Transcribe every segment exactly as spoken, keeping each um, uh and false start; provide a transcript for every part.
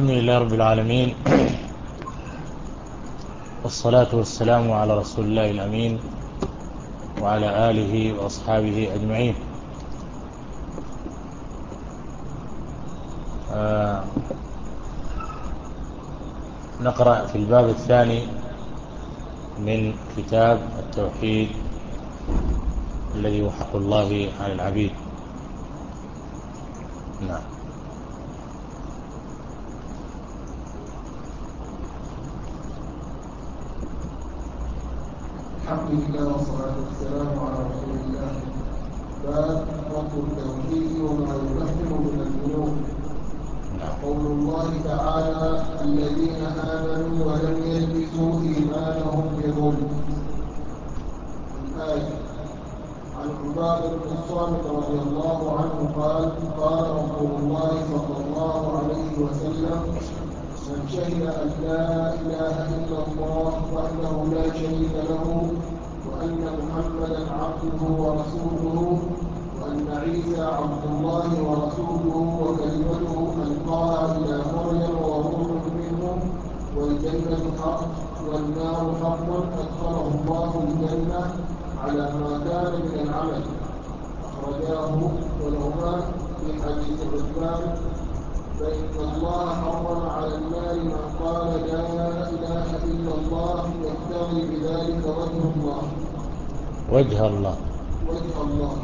الحمد لله رب العالمين، والصلاة والسلام على رسول الله الأمين وعلى آله وأصحابه أجمعين. آه نقرأ في الباب الثاني من كتاب التوحيد الذي هو حق الله على العبيد. نعم. الحمد لله والصلاة والسلام على رسول الله. باب فضل التوحيد وما يكفر من الذنوب. قول الله تعالى: الذين آمنوا ولم يلبسوا إيمانهم بظلم. الآية. عن عبادة بن الصامت رضي الله عنه قال: قال رسول الله صلى الله عليه وسلم: من شهد أن لا إله إلا الله وحده لا شريك له وأن محمدا عبده ورسوله وأن عيسى عبد الله ورسوله وكلمته ألقاها إلى مريم وروح منه والجنة حق والنار حق أدخله الله الجنة على ما كان من العمل. أخرجاه ولهما في حديث عثمان: فإن الله حرم على النار من قال لا إله إلا الله يبتغي بذلك وجه الله. وجه الله وجه الله.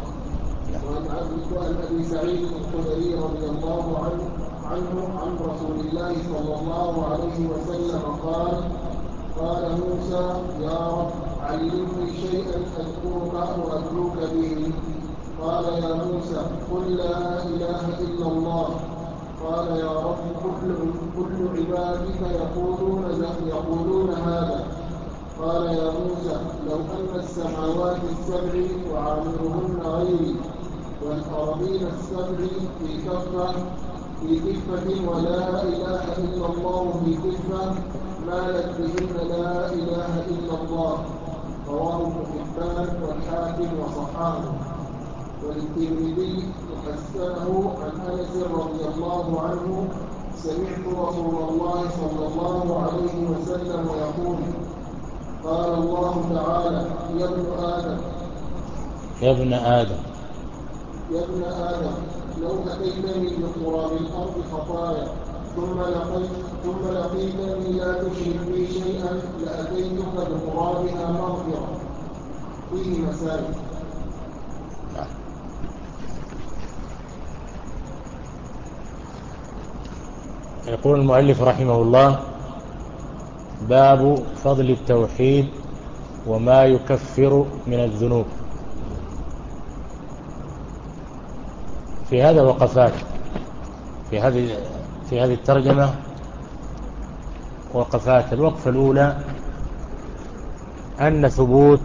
وعن أبي سعيد الخدري رضي الله عنه عنه عن رسول الله صلى الله عليه وسلم قال: قال موسى: يا رب علمني شيئا أذكرك وأتلوك به. قال: يا موسى قل لا إله إلا الله. قال: يا رب كل كل عبادك يقولون يقولون هذا. قال: يا موسى لو أن السماوات السبع وعامرهن غيري والأرضين السبع في كفة في كفة ولا إله إلا الله في كفة مالت بهن لا إله إلا الله. رواه ابن حبان والحاكم وصححه. وللترمذي وحسنه عن أنس رضي الله عنه: سمعت رسول الله صلى الله عليه وسلم يقول: قال الله تعالى: يا ابن آدم يا ابن آدم يا ابن آدم لو أتيتني بقراب الأرض خطايا ثم لقيت ثم لقيتني لا تشرك بي شيئا لأتيتك بقرابها مغفرة. فيه مسائل. يقول المؤلف رحمه الله: باب فضل التوحيد وما يكفر من الذنوب. في هذا وقفات في هذه في هذه الترجمة وقفات. الوقفة الأولى أن ثبوت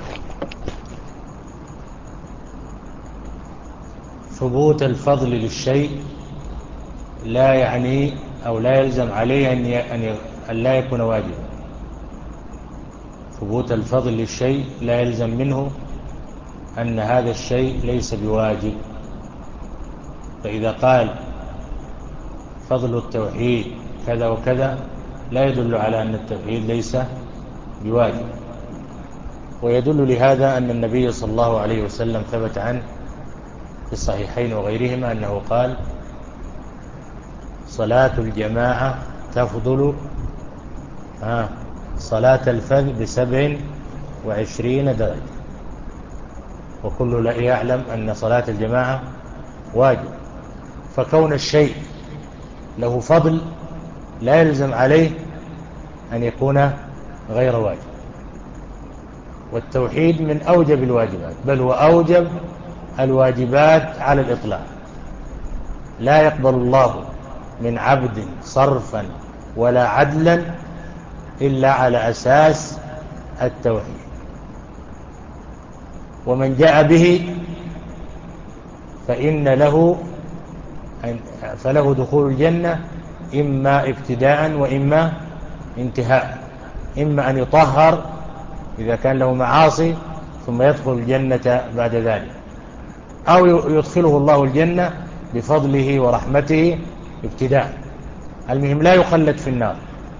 ثبوت الفضل للشيء لا يعني أو لا يلزم عليه أن أن لا يكون واجبا. ثبوت الفضل للشيء لا يلزم منه أن هذا الشيء ليس بواجب. فإذا قال فضل التوحيد كذا وكذا لا يدل على أن التوحيد ليس بواجب. ويدل لهذا أن النبي صلى الله عليه وسلم ثبت عنه في الصحيحين وغيرهما أنه قال: صلاة الجماعة تفضل آه صلاة الفذ بسبع وعشرين درجة. وكل لا يعلم أن صلاة الجماعة واجب. فكون الشيء له فضل لا يلزم عليه أن يكون غير واجب. والتوحيد من أوجب الواجبات، بل هو أوجب الواجبات على الإطلاق. لا يقبل الله من عبد صرفا ولا عدلا إلا على أساس التوحيد. ومن جاء به فإن له فله دخول الجنة إما ابتداء وإما انتهاء. إما أن يطهر إذا كان له معاصي ثم يدخل الجنة بعد ذلك، أو يدخله الله الجنة بفضله ورحمته ابتداء. المهم لا يخلد في النار،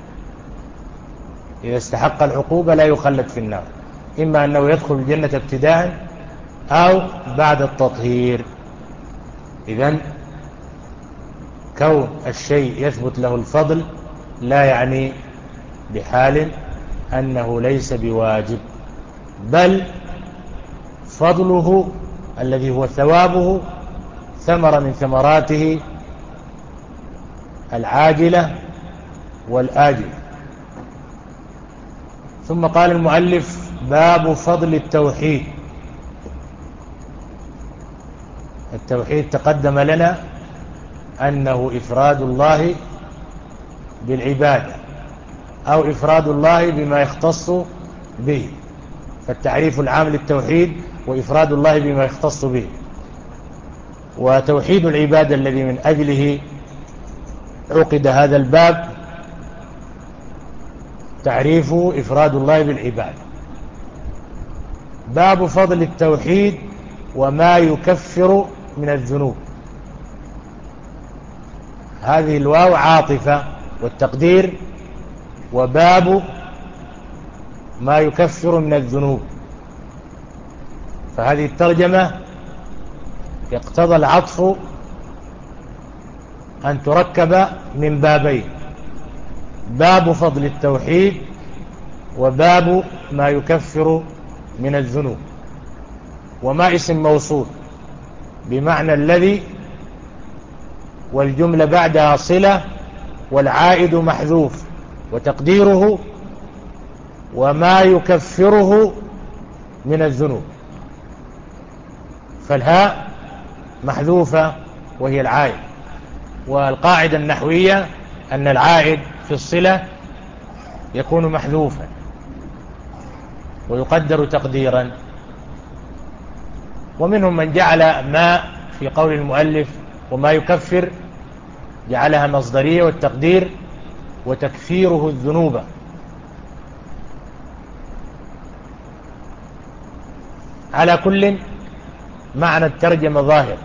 إذا استحق العقوبة لا يخلد في النار، إما أنه يدخل الجنة ابتداء أو بعد التطهير. إذن كون الشيء يثبت له الفضل لا يعني بحال أنه ليس بواجب، بل فضله الذي هو ثوابه ثمرة من ثمراته العاجلة والآجلة. ثم قال المؤلف: باب فضل التوحيد. التوحيد تقدم لنا أنه إفراد الله بالعبادة أو إفراد الله بما يختص به، فالتعريف العام للتوحيد وإفراد الله بما يختص به. وتوحيد العبادة الذي من أجله عقد هذا الباب تعريفه إفراد الله بالعبادة. باب فضل التوحيد وما يكفر من الذنوب. هذه الواو عاطفة، والتقدير وباب ما يكفر من الذنوب، فهذه الترجمة يقتضى العطف أن تركب من بابين: باب فضل التوحيد وباب ما يكفر من الذنوب. وما اسم موصول بمعنى الذي، والجملة بعدها صلة والعائد محذوف، وتقديره وما يكفره من الذنوب، فالهاء محذوفة وهي العائد. والقاعدة النحوية أن العائد في الصلة يكون محذوفا ويقدر تقديرا. ومنهم من جعل ما في قول المؤلف وما يكفر جعلها مصدرية، والتقدير وتكفيره الذنوب. على كل معنى الترجمة ظاهر.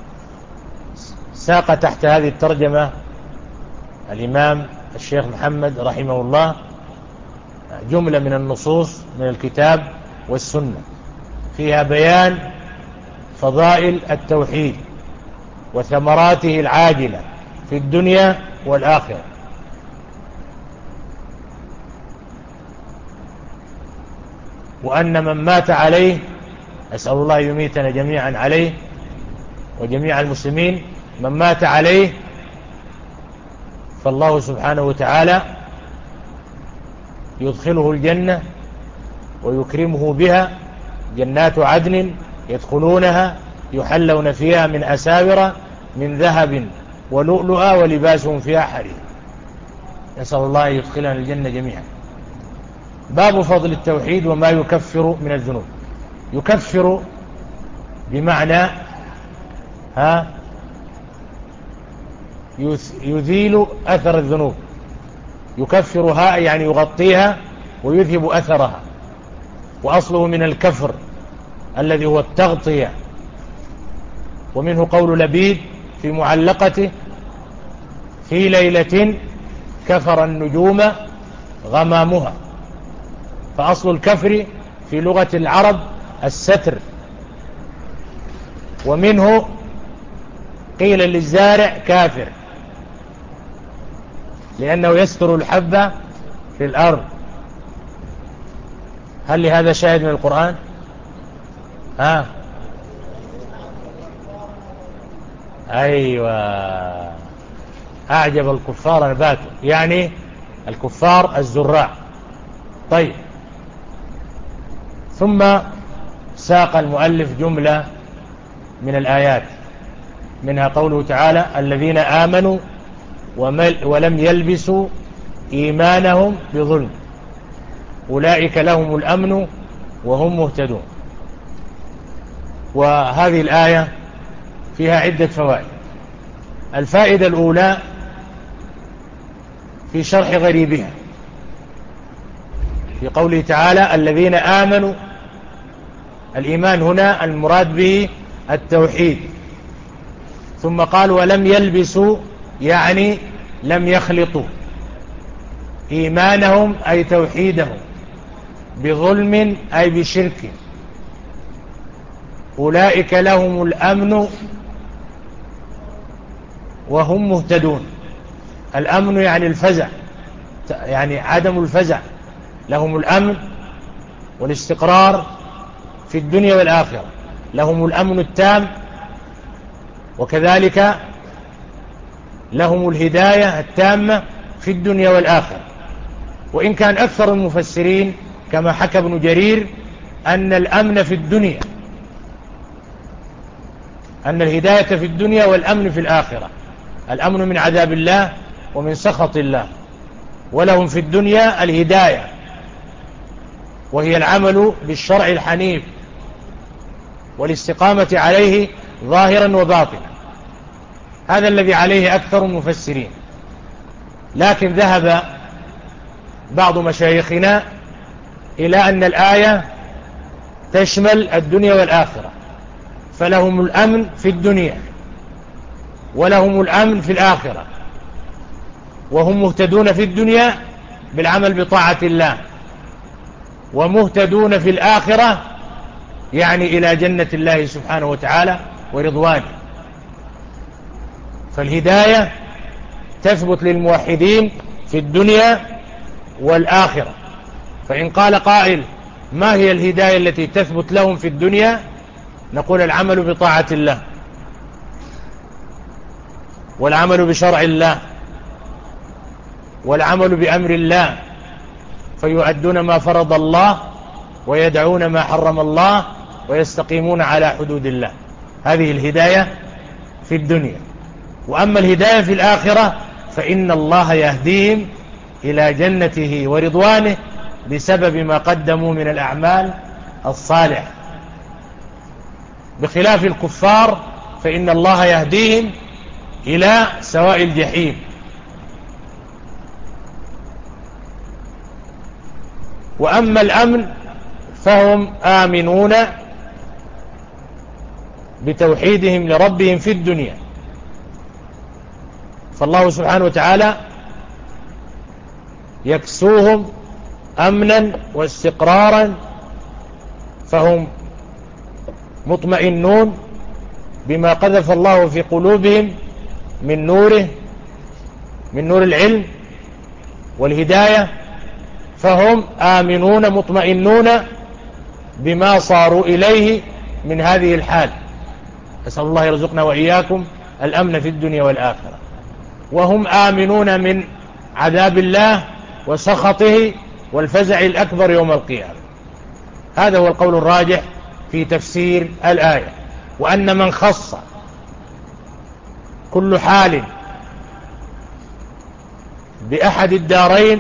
ساق تحت هذه الترجمة الإمام الشيخ محمد رحمه الله جملة من النصوص من الكتاب والسنة فيها بيان فضائل التوحيد وثمراته العاجلة في الدنيا والآخرة. وأن من مات عليه، أسأل الله يميتنا جميعا عليه وجميع المسلمين، من مات عليه فالله سبحانه وتعالى يدخله الجنة ويكرمه بها، جنات عدن يدخلونها يحلون فيها من أساور من ذهب ولؤلؤا ولباسهم فيها حرير. نسأل الله يدخلنا الجنة جميعا. باب فضل التوحيد وما يكفر من الذنوب. يكفر بمعنى ها يزيل أثر الذنوب. يكفرها يعني يغطيها ويذهب أثرها، وأصله من الكفر الذي هو التغطية. ومنه قول لبيد في معلقته: في ليلة كفر النجوم غمامها. فأصل الكفر في لغة العرب الستر. ومنه قيل للزارع كافر لأنه يستر الحبة في الأرض. هل لهذا شاهد من القرآن؟ ها أيوة، أعجب الكفار نباته، يعني الكفار الزراع. طيب، ثم ساق المؤلف جملة من الآيات، منها قوله تعالى: الذين آمنوا ولم يلبسوا إيمانهم بظلم أولئك لهم الأمن وهم مهتدون. وهذه الآية فيها عدة فوائد. الفائدة الأولى في شرح غريبها في قوله تعالى: الذين آمنوا. الإيمان هنا المراد به التوحيد. ثم قال: ولم يلبسوا، يعني لم يخلطوا إيمانهم أي توحيدهم بظلم أي بشرك أولئك لهم الأمن وهم مهتدون. الأمن يعني الفزع، يعني عدم الفزع، لهم الأمن والاستقرار في الدنيا والآخرة، لهم الأمن التام، وكذلك لهم الهداية التامة في الدنيا والآخرة. وإن كان أكثر المفسرين كما حكى ابن جرير أن الأمن في الدنيا، أن الهداية في الدنيا والأمن في الآخرة، الأمن من عذاب الله ومن سخط الله، ولهم في الدنيا الهداية وهي العمل بالشرع الحنيف والاستقامة عليه ظاهرا وباطنا. هذا الذي عليه أكثر المفسرين. لكن ذهب بعض مشايخنا إلى أن الآية تشمل الدنيا والآخرة، فلهم الأمن في الدنيا ولهم الأمن في الآخرة، وهم مهتدون في الدنيا بالعمل بطاعة الله، ومهتدون في الآخرة يعني إلى جنة الله سبحانه وتعالى ورضوانه. فالهداية تثبت للموحدين في الدنيا والآخرة. فإن قال قائل ما هي الهداية التي تثبت لهم في الدنيا؟ نقول العمل بطاعة الله والعمل بشرع الله والعمل بأمر الله، فيؤدون ما فرض الله ويدعون ما حرم الله ويستقيمون على حدود الله. هذه الهداية في الدنيا. وأما الهداية في الآخرة فإن الله يهديهم إلى جنته ورضوانه بسبب ما قدموا من الأعمال الصالحة، بخلاف الكفار فإن الله يهديهم إلى سواء الجحيم. وأما الأمن فهم آمنون بتوحيدهم لربهم في الدنيا، فالله سبحانه وتعالى يكسوهم أمنا واستقرارا، فهم مطمئنون بما قذف الله في قلوبهم من نوره، من نور العلم والهداية، فهم آمنون مطمئنون بما صاروا إليه من هذه الحال. أسأل الله يرزقنا وإياكم الأمن في الدنيا والآخرة. وهم آمنون من عذاب الله وسخطه والفزع الأكبر يوم القيامة. هذا هو القول الراجح في تفسير الآية. وأن من خص كل حال بأحد الدارين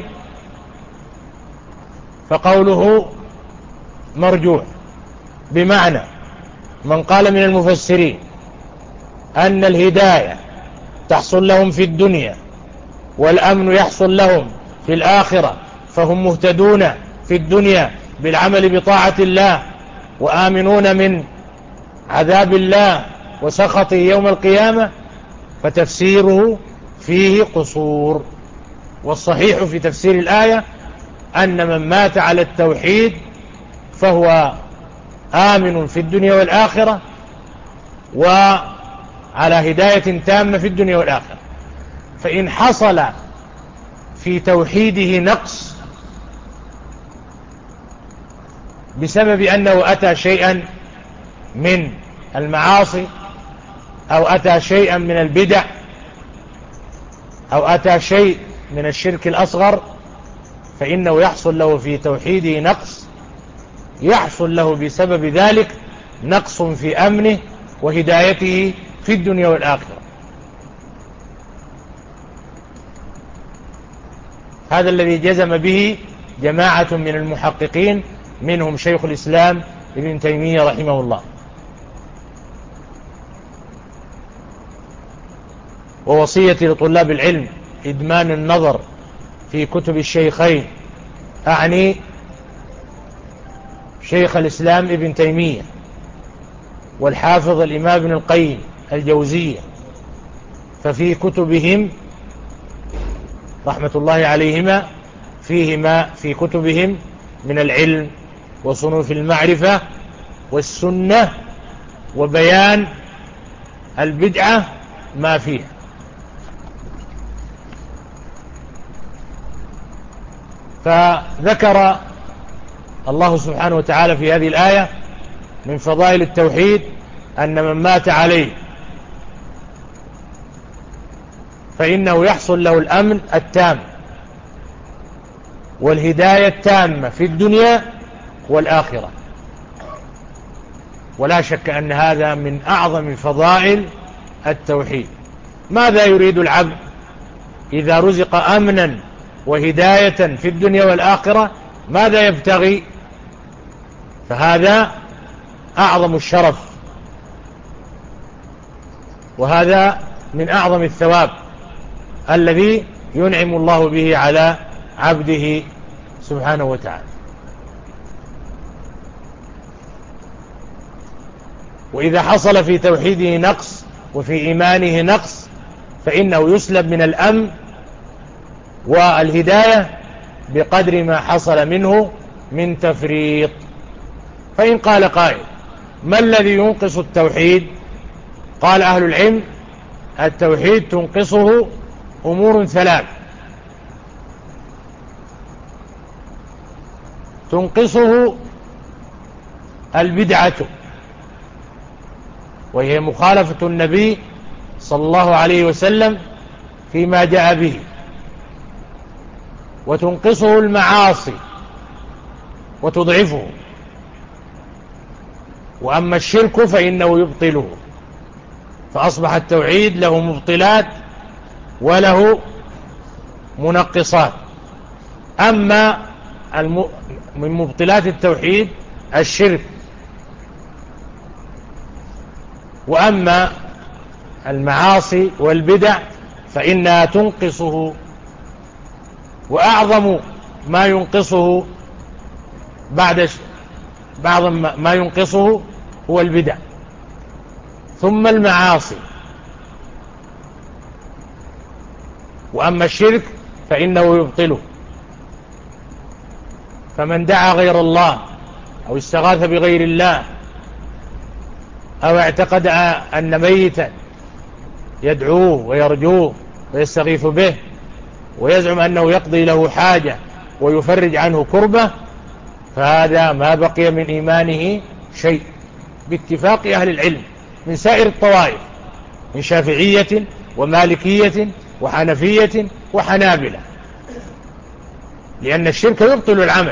فقوله مرجوح، بمعنى من قال من المفسرين أن الهداية تحصل لهم في الدنيا والأمن يحصل لهم في الآخرة، فهم مهتدون في الدنيا بالعمل بطاعة الله وآمنون من عذاب الله وسخطه يوم القيامة، فتفسيره فيه قصور. والصحيح في تفسير الآية أن من مات على التوحيد فهو آمن في الدنيا والآخرة وعلى هداية تامة في الدنيا والآخرة. فإن حصل في توحيده نقص بسبب أنه أتى شيئا من المعاصي أو أتى شيئا من البدع أو أتى شيء من الشرك الأصغر، فإنه يحصل له في توحيده نقص، يحصل له بسبب ذلك نقص في أمنه وهدايته في الدنيا والآخرة. هذا الذي جزم به جماعة من المحققين، منهم شيخ الإسلام ابن تيمية رحمه الله. ووصية لطلاب العلم إدمان النظر في كتب الشيخين، أعني شيخ الإسلام ابن تيمية والحافظ الإمام ابن القيم الجوزية، ففي كتبهم رحمة الله عليهما فيهما في كتبهم من العلم وصنوف المعرفة والسنة وبيان البدعة ما فيها. فذكر الله سبحانه وتعالى في هذه الآية من فضائل التوحيد أن من مات عليه فإنه يحصل له الأمن التام والهداية التامة في الدنيا والآخرة. ولا شك أن هذا من أعظم فضائل التوحيد. ماذا يريد العبد إذا رزق أمنا وهداية في الدنيا والآخرة؟ ماذا يبتغي؟ فهذا أعظم الشرف، وهذا من أعظم الثواب الذي ينعم الله به على عبده سبحانه وتعالى. وإذا حصل في توحيده نقص وفي إيمانه نقص فإنه يسلب من الأمن والهداية بقدر ما حصل منه من تفريط. فإن قال قائل: ما الذي ينقص التوحيد؟ قال أهل العلم: التوحيد تنقصه أمور ثلاث. تنقصه البدعة، وهي مخالفة النبي صلى الله عليه وسلم فيما جاء به. وتنقصه المعاصي وتضعفه. وأما الشرك فإنه يبطله. فأصبح التوحيد له مبطلات وله منقصات. أما من مبطلات التوحيد الشرك، وأما المعاصي والبدع فإنها تنقصه. وأعظم ما ينقصه بعد بعض ما ينقصه هو البدع، ثم المعاصي. وأما الشرك فإنه يبطله. فمن دعا غير الله أو استغاث بغير الله أو اعتقد أن ميتا يدعوه ويرجوه ويستغيث به ويزعم أنه يقضي له حاجة ويفرج عنه كربة، فهذا ما بقي من إيمانه شيء باتفاق أهل العلم من سائر الطوائف، من شافعية ومالكية وحنفية وحنابلة، لأن الشرك يبطل العمل.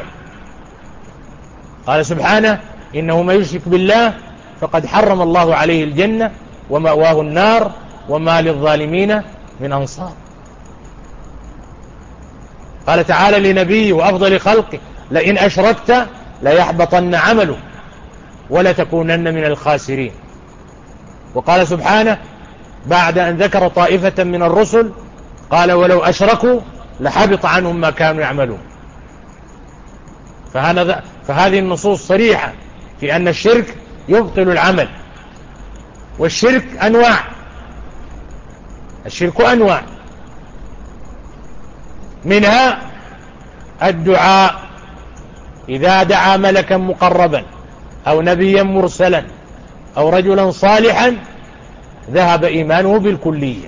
قال سبحانه: إنه من يشرك بالله فقد حرم الله عليه الجنة ومأواه النار وما للظالمين من أنصار. قال تعالى لنبيه وأفضل خلقه: لئن أشركت ليحبطن عمله ولتكونن من الخاسرين. وقال سبحانه بعد أن ذكر طائفة من الرسل قال: ولو أشركوا لحبط عنهم ما كانوا يعملون. فهذه النصوص صريحة في أن الشرك يبطل العمل. والشرك أنواع، الشرك أنواع، منها الدعاء، إذا دعا ملكا مقربا أو نبيا مرسلا أو رجلا صالحا ذهب إيمانه بالكلية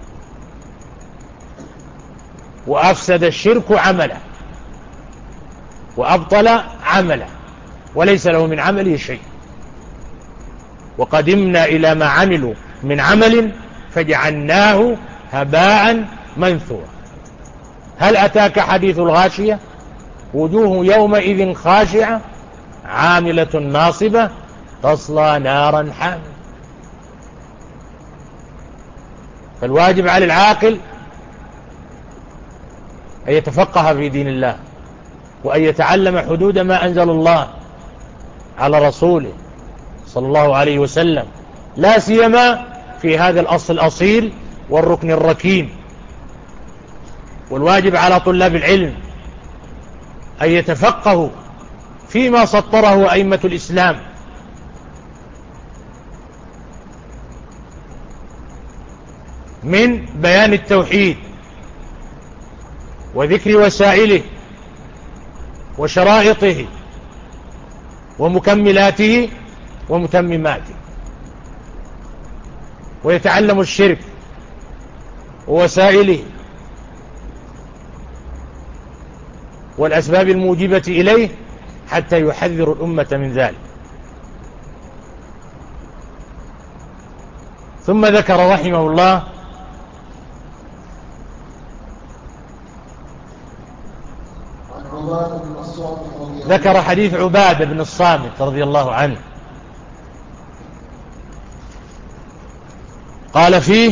وأفسد الشرك عمله وأبطل عمله وليس له من عمله شيء. وقدمنا إلى ما عملوا من عمل فجعلناه هباء منثورا. هل أتاك حديث الغاشية؟ وجوه يومئذ خاشعة عاملة ناصبة تصلى نارا حامية. فالواجب على العاقل أن يتفقه في دين الله وأن يتعلم حدود ما أنزل الله على رسوله صلى الله عليه وسلم، لا سيما في هذا الأصل الأصيل والركن الركين. والواجب على طلاب العلم أن يتفقهوا فيما سطره أئمة الإسلام من بيان التوحيد وذكر وسائله وشرائطه ومكملاته ومتمماته، ويتعلم الشرك ووسائله والأسباب الموجبة إليه حتى يحذر الأمة من ذلك. ثم ذكر رحمه الله ذكر حديث عبادة بن الصامت رضي الله عنه قال فيه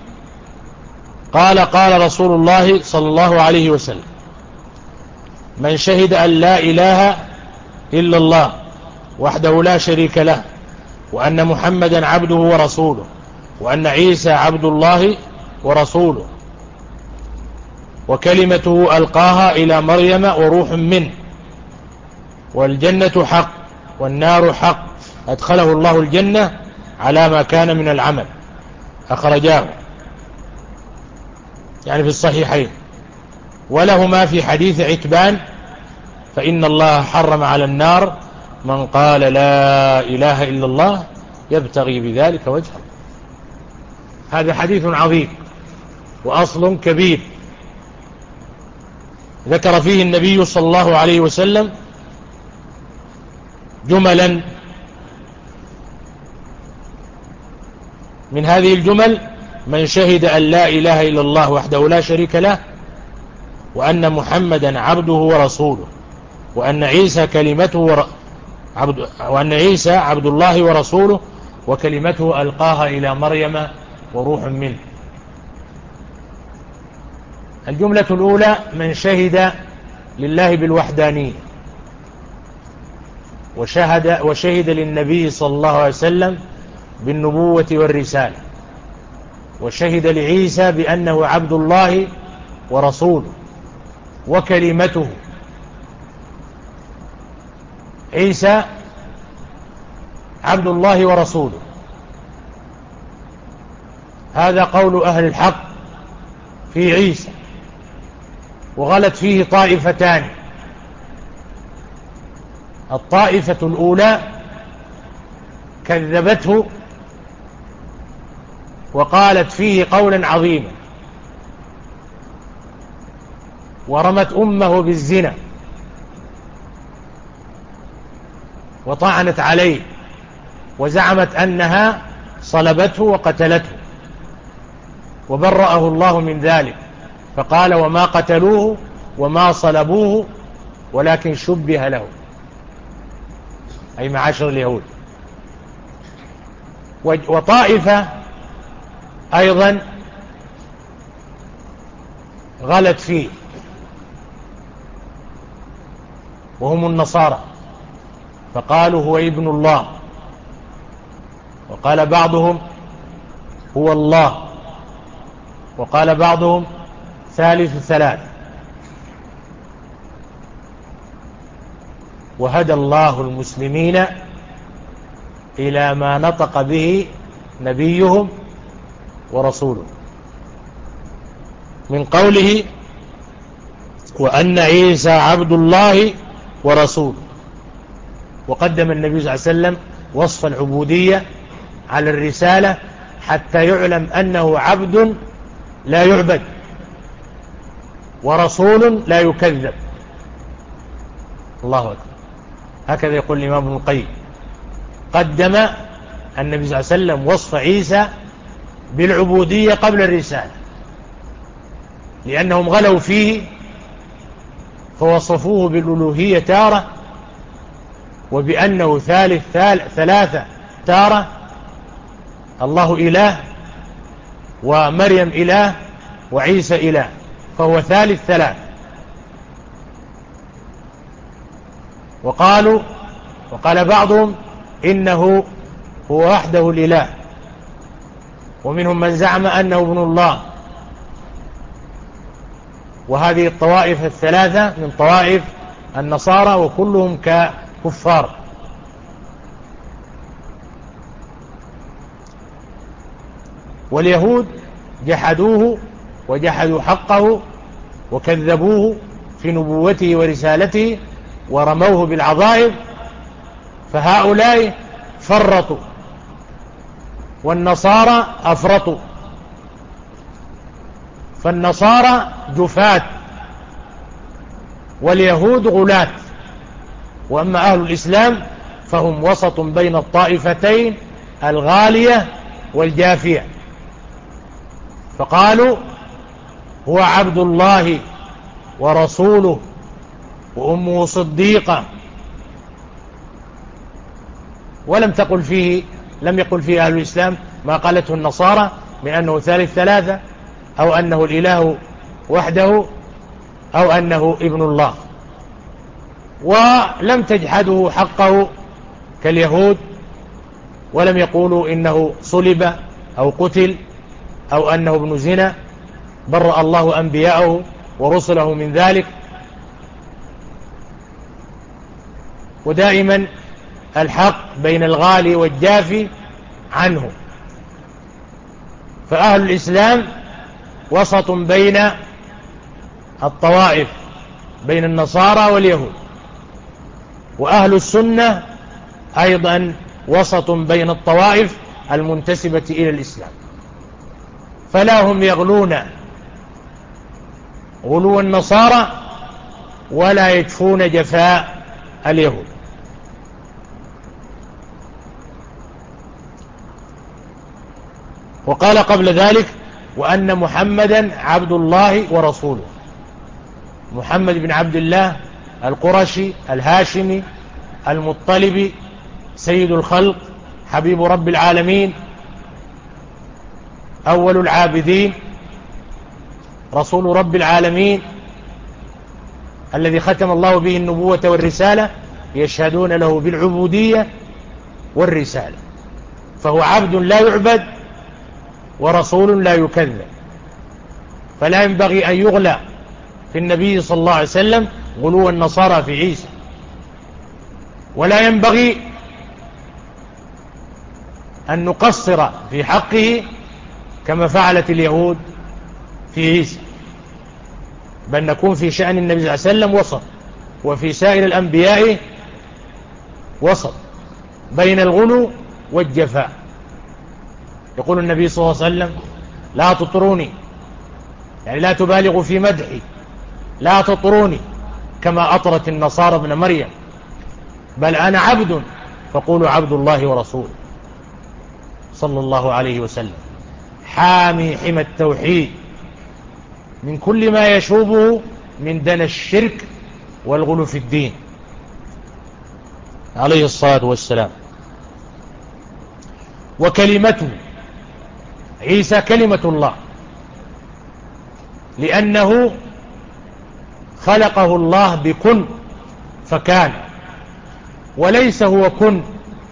قال قال رسول الله صلى الله عليه وسلم: من شهد أن لا إله إلا الله وحده لا شريك له وأن محمدا عبده ورسوله وأن عيسى عبد الله ورسوله وكلمته ألقاها إلى مريم وروح منه والجنة حق والنار حق أدخله الله الجنة على ما كان من العمل، أخرجاه يعني في الصحيحين، ولهما في حديث عتبان: فإن الله حرم على النار من قال لا إله إلا الله يبتغي بذلك وجهه. هذا حديث عظيم وأصل كبير ذكر فيه النبي صلى الله عليه وسلم جملا، من هذه الجمل: من شهد أن لا إله إلا الله وحده لا شريك له وأن محمدا عبده ورسوله وأن عيسى كلمته ور... عبد... وأن عيسى عبد الله ورسوله وكلمته ألقاها إلى مريم وروح منه. الجملة الأولى: من شهد لله بالوحدانية وشهد, وشهد للنبي صلى الله عليه وسلم بالنبوة والرسالة، وشهد لعيسى بأنه عبد الله ورسوله وكلمته. عيسى عبد الله ورسوله، هذا قول أهل الحق في عيسى، وغلت فيه طائفتان: الطائفة الأولى كذبته وقالت فيه قولا عظيما ورمت أمه بالزنا وطعنت عليه وزعمت أنها صلبته وقتلته، وبرأه الله من ذلك فقال: وما قتلوه وما صلبوه ولكن شبه له، أي معاشر اليهود. وطائفة أيضا غلت فيه وهم النصارى، فقالوا هو ابن الله، وقال بعضهم هو الله، وقال بعضهم ثالث ثلاث. وهدى الله المسلمين إلى ما نطق به نبيهم ورسوله من قوله: وأن عيسى عبد الله ورسوله. وقدم النبي صلى الله عليه وسلم وصف العبودية على الرسالة حتى يعلم أنه عبد لا يعبد ورسول لا يكذب. الله أكبر. هكذا يقول الإمام ابن القيم: قدم النبي صلى الله عليه وسلم وصف عيسى بالعبودية قبل الرسالة، لأنهم غلوا فيه فوصفوه بالألوهية تارة، وبأنه ثالث ثلاثة تارة، الله إله ومريم إله وعيسى إله، فهو ثالث ثلاث. وقالوا وقال بعضهم إنه هو وحده الإله، ومنهم من زعم أنه ابن الله. وهذه الطوائف الثلاثة من طوائف النصارى، وكلهم ككفار. واليهود جحدوه وجحدوا حقه وكذبوه في نبوته ورسالته ورموه بالعظائم، فهؤلاء فرطوا، والنصارى أفرطوا. فالنصارى جفاة واليهود غلاة، وأما أهل الإسلام فهم وسط بين الطائفتين الغالية والجافية. فقالوا هو عبد الله ورسوله وأمه صديقة، ولم تقل فيه لم يقل فيه أهل الإسلام ما قالته النصارى من أنه ثالث ثلاثة، أو أنه الإله وحده، أو أنه ابن الله. ولم تجحده حقه كاليهود، ولم يقولوا إنه صلب أو قتل أو أنه ابن زنا، برأ الله أنبياءه ورسله من ذلك. ودائما الحق بين الغالي والجافي عنه. فأهل الإسلام وسط بين الطوائف، بين النصارى واليهود، وأهل السنة أيضا وسط بين الطوائف المنتسبة إلى الإسلام، فلا هم يغلون غلو النصارى ولا يجفون جفاء اليهود. وقال قبل ذلك وأن محمدا عبد الله ورسوله. محمد بن عبد الله القرشي الهاشمي المطلبي، سيد الخلق، حبيب رب العالمين، أول العابدين، رسول رب العالمين، الذي ختم الله به النبوة والرسالة، يشهدون له بالعبودية والرسالة. فهو عبد لا يعبد ورسول لا يكذب، فلا ينبغي أن يغلى في النبي صلى الله عليه وسلم غلو النصارى في عيسى، ولا ينبغي أن نقصر في حقه كما فعلت اليهود في عيسى، بل نكون في شأن النبي صلى الله عليه وسلم وسط، وفي سائر الأنبياء وسط بين الغلو والجفاء. يقول النبي صلى الله عليه وسلم لا تطروني، يعني لا تبالغوا في مدحي، لا تطروني كما أطرت النصارى ابن مريم، بل أنا عبد فقولوا عبد الله ورسوله صلى الله عليه وسلم، حامي حمى التوحيد من كل ما يشوبه من دنى الشرك والغلو في الدين عليه الصلاة والسلام. وكلمته عيسى كلمة الله، لأنه خلقه الله بكن فكان، وليس هو كن،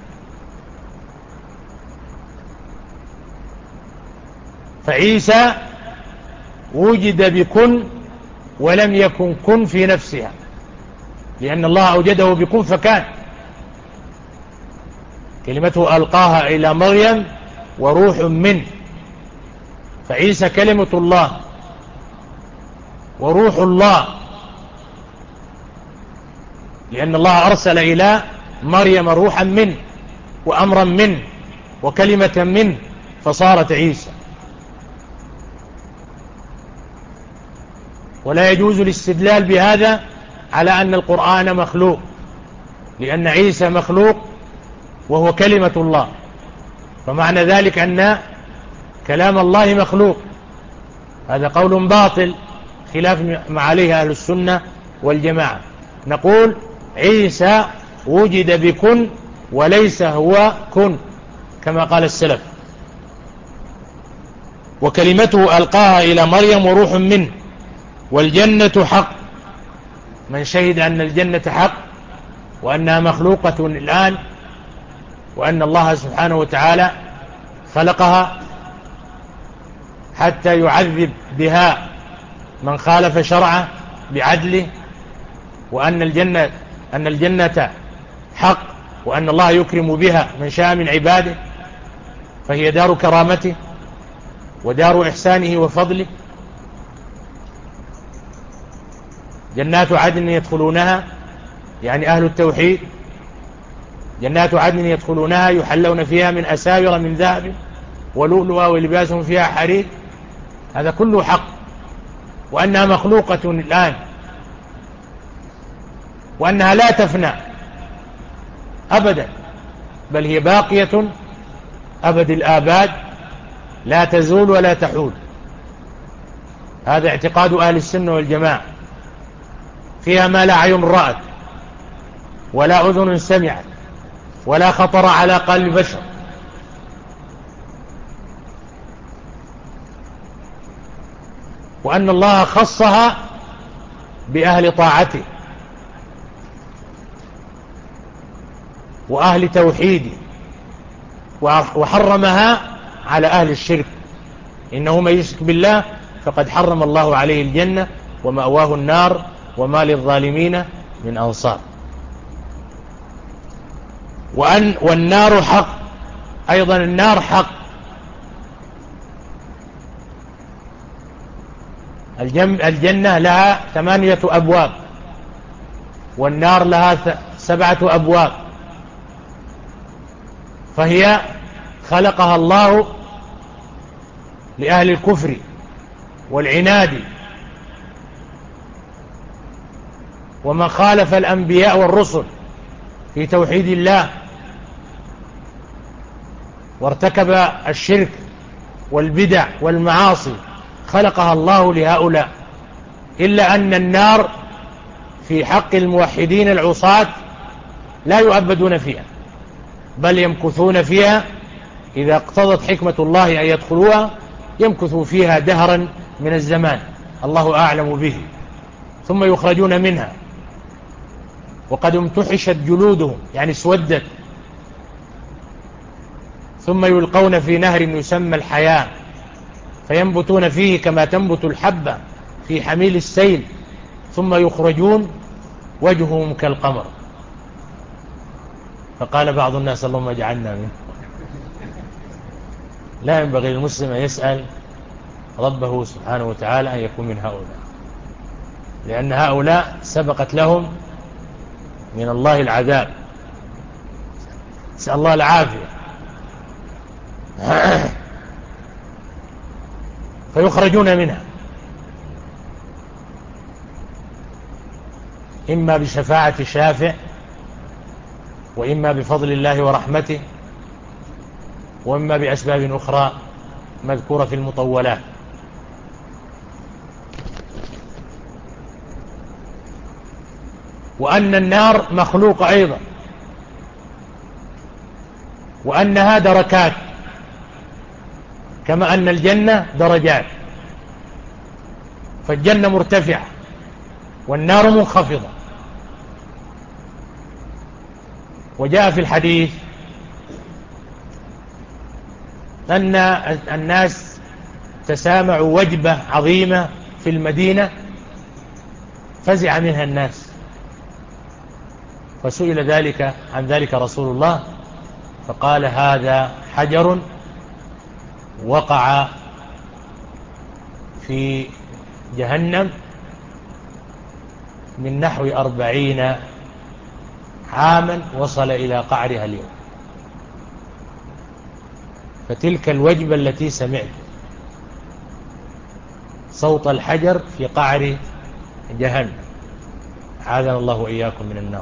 فعيسى وجد بكن ولم يكن كن في نفسها، لأن الله أوجده بكن فكان. كلمته ألقاها إلى مريم وروح منه، فعيسى كلمة الله وروح الله، لأن الله أرسل إلى مريم روحا منه وأمرا منه وكلمة منه فصارت عيسى. ولا يجوز الاستدلال بهذا على أن القرآن مخلوق، لأن عيسى مخلوق وهو كلمة الله، فمعنى ذلك أن كلام الله مخلوق، هذا قول باطل خلاف ما عليه أهل السنة والجماعة. نقول عيسى وجد بكن وليس هو كن كما قال السلف. وكلمته ألقاها إلى مريم وروح منه، والجنة حق، من شهد أن الجنة حق وأنها مخلوقة الآن، وأن الله سبحانه وتعالى خلقها حتى يعذب بها من خالف شرعه بعدله، وأن الجنة أن الجنة حق، وأن الله يكرم بها من شاء من عباده، فهي دار كرامته ودار إحسانه وفضله. جنات عدن يدخلونها يعني أهل التوحيد، جنات عدن يدخلونها يحلون فيها من أساور من ذهب ولؤلؤا ولباسهم فيها حرير، هذا كله حق، وأنها مخلوقة الآن، وأنها لا تفنى أبدا، بل هي باقية أبد الآباد لا تزول ولا تحول. هذا اعتقاد أهل السنة والجماعة. فيها ما لا عين رأت ولا أذن سمعت ولا خطر على قلب بشر. وأن الله خصها بأهل طاعته وأهل توحيده، وحرمها على أهل الشرك. إنه من يشرك بالله فقد حرم الله عليه الجنة ومأواه النار وما للظالمين من أنصار. وأن والنار حق أيضا، النار حق. الجنة لها ثمانية أبواب والنار لها سبعة أبواب، فهي خلقها الله لأهل الكفر والعناد ومن خالف الأنبياء والرسل في توحيد الله وارتكب الشرك والبدع والمعاصي، خلقها الله لهؤلاء. إلا أن النار في حق الموحدين العصاة لا يؤبدون فيها، بل يمكثون فيها. إذا اقتضت حكمة الله أن يدخلوها يمكثوا فيها دهرا من الزمان الله أعلم به، ثم يخرجون منها وقد امتحشت جلودهم يعني اسودت، ثم يلقون في نهر يسمى الحياة فينبتون فيه كما تنبت الحبة في حميل السيل، ثم يخرجون وجههم كالقمر. فقال بعض الناس اللهم اجعلنا منه. لا ينبغي للمسلم أن يسأل ربه سبحانه وتعالى أن يكون من هؤلاء، لأن هؤلاء سبقت لهم من الله العذاب، نسأل الله العافية. فيخرجون منها إما بشفاعة شافع وإما بفضل الله ورحمته وإما بأسباب أخرى مذكورة في المطولات. وأن النار مخلوقة أيضا، وأنها دركات كما أن الجنة درجات، فالجنة مرتفعة والنار منخفضة. وجاء في الحديث أن الناس تسامعوا وجبة عظيمة في المدينة فزع منها الناس، فسئل ذلك عن ذلك رسول الله فقال هذا حجر وقع في جهنم من نحو أربعين عاما وصل إلى قعرها اليوم. فتلك الوجبة التي سمعت صوت الحجر في قعر جهنم، عاذنا الله وإياكم من النار.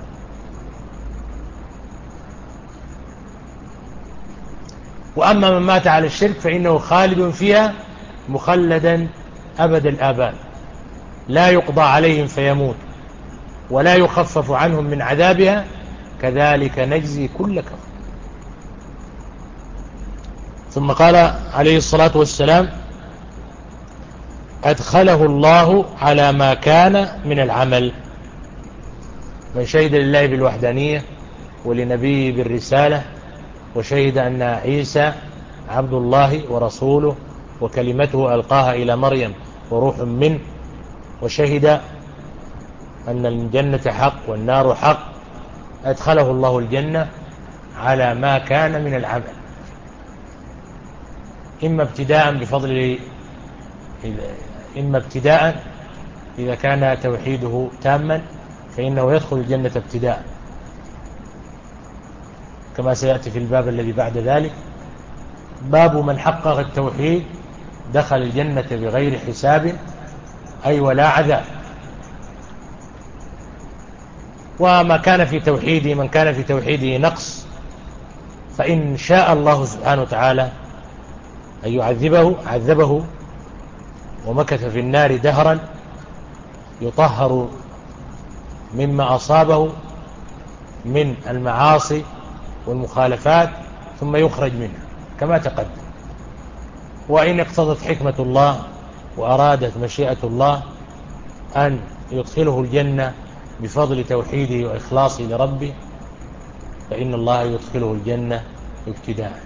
وأما من مات على الشرك فإنه خالد فيها مخلدا أبد الآباد، لا يقضى عليهم فيموت ولا يخفف عنهم من عذابها، كذلك نجزي كل كفر. ثم قال عليه الصلاة والسلام أدخله الله على ما كان من العمل. من شهد لله بالوحدانية ولنبيه بالرسالة وشهد أن عيسى عبد الله ورسوله وكلمته ألقاها إلى مريم وروح منه، وشهد أن الجنة حق والنار حق، أدخله الله الجنة على ما كان من العمل، إما ابتداء بفضل إما ابتداء إذا كان توحيده تاما فإنه يدخل الجنة ابتداء، كما سيأتي في الباب الذي بعد ذلك، باب من حقق التوحيد دخل الجنة بغير حساب أي ولا عذاب. وما كان في توحيده من كان في توحيده نقص فإن شاء الله سبحانه وتعالى أن يعذبه عذبه ومكث في النار دهرا يطهر مما أصابه من المعاصي والمخالفات ثم يخرج منها كما تقدم. وإن اقتضت حكمة الله وأرادت مشيئة الله أن يدخله الجنة بفضل توحيده وإخلاصه لربه فإن الله يدخله الجنة ابتداء.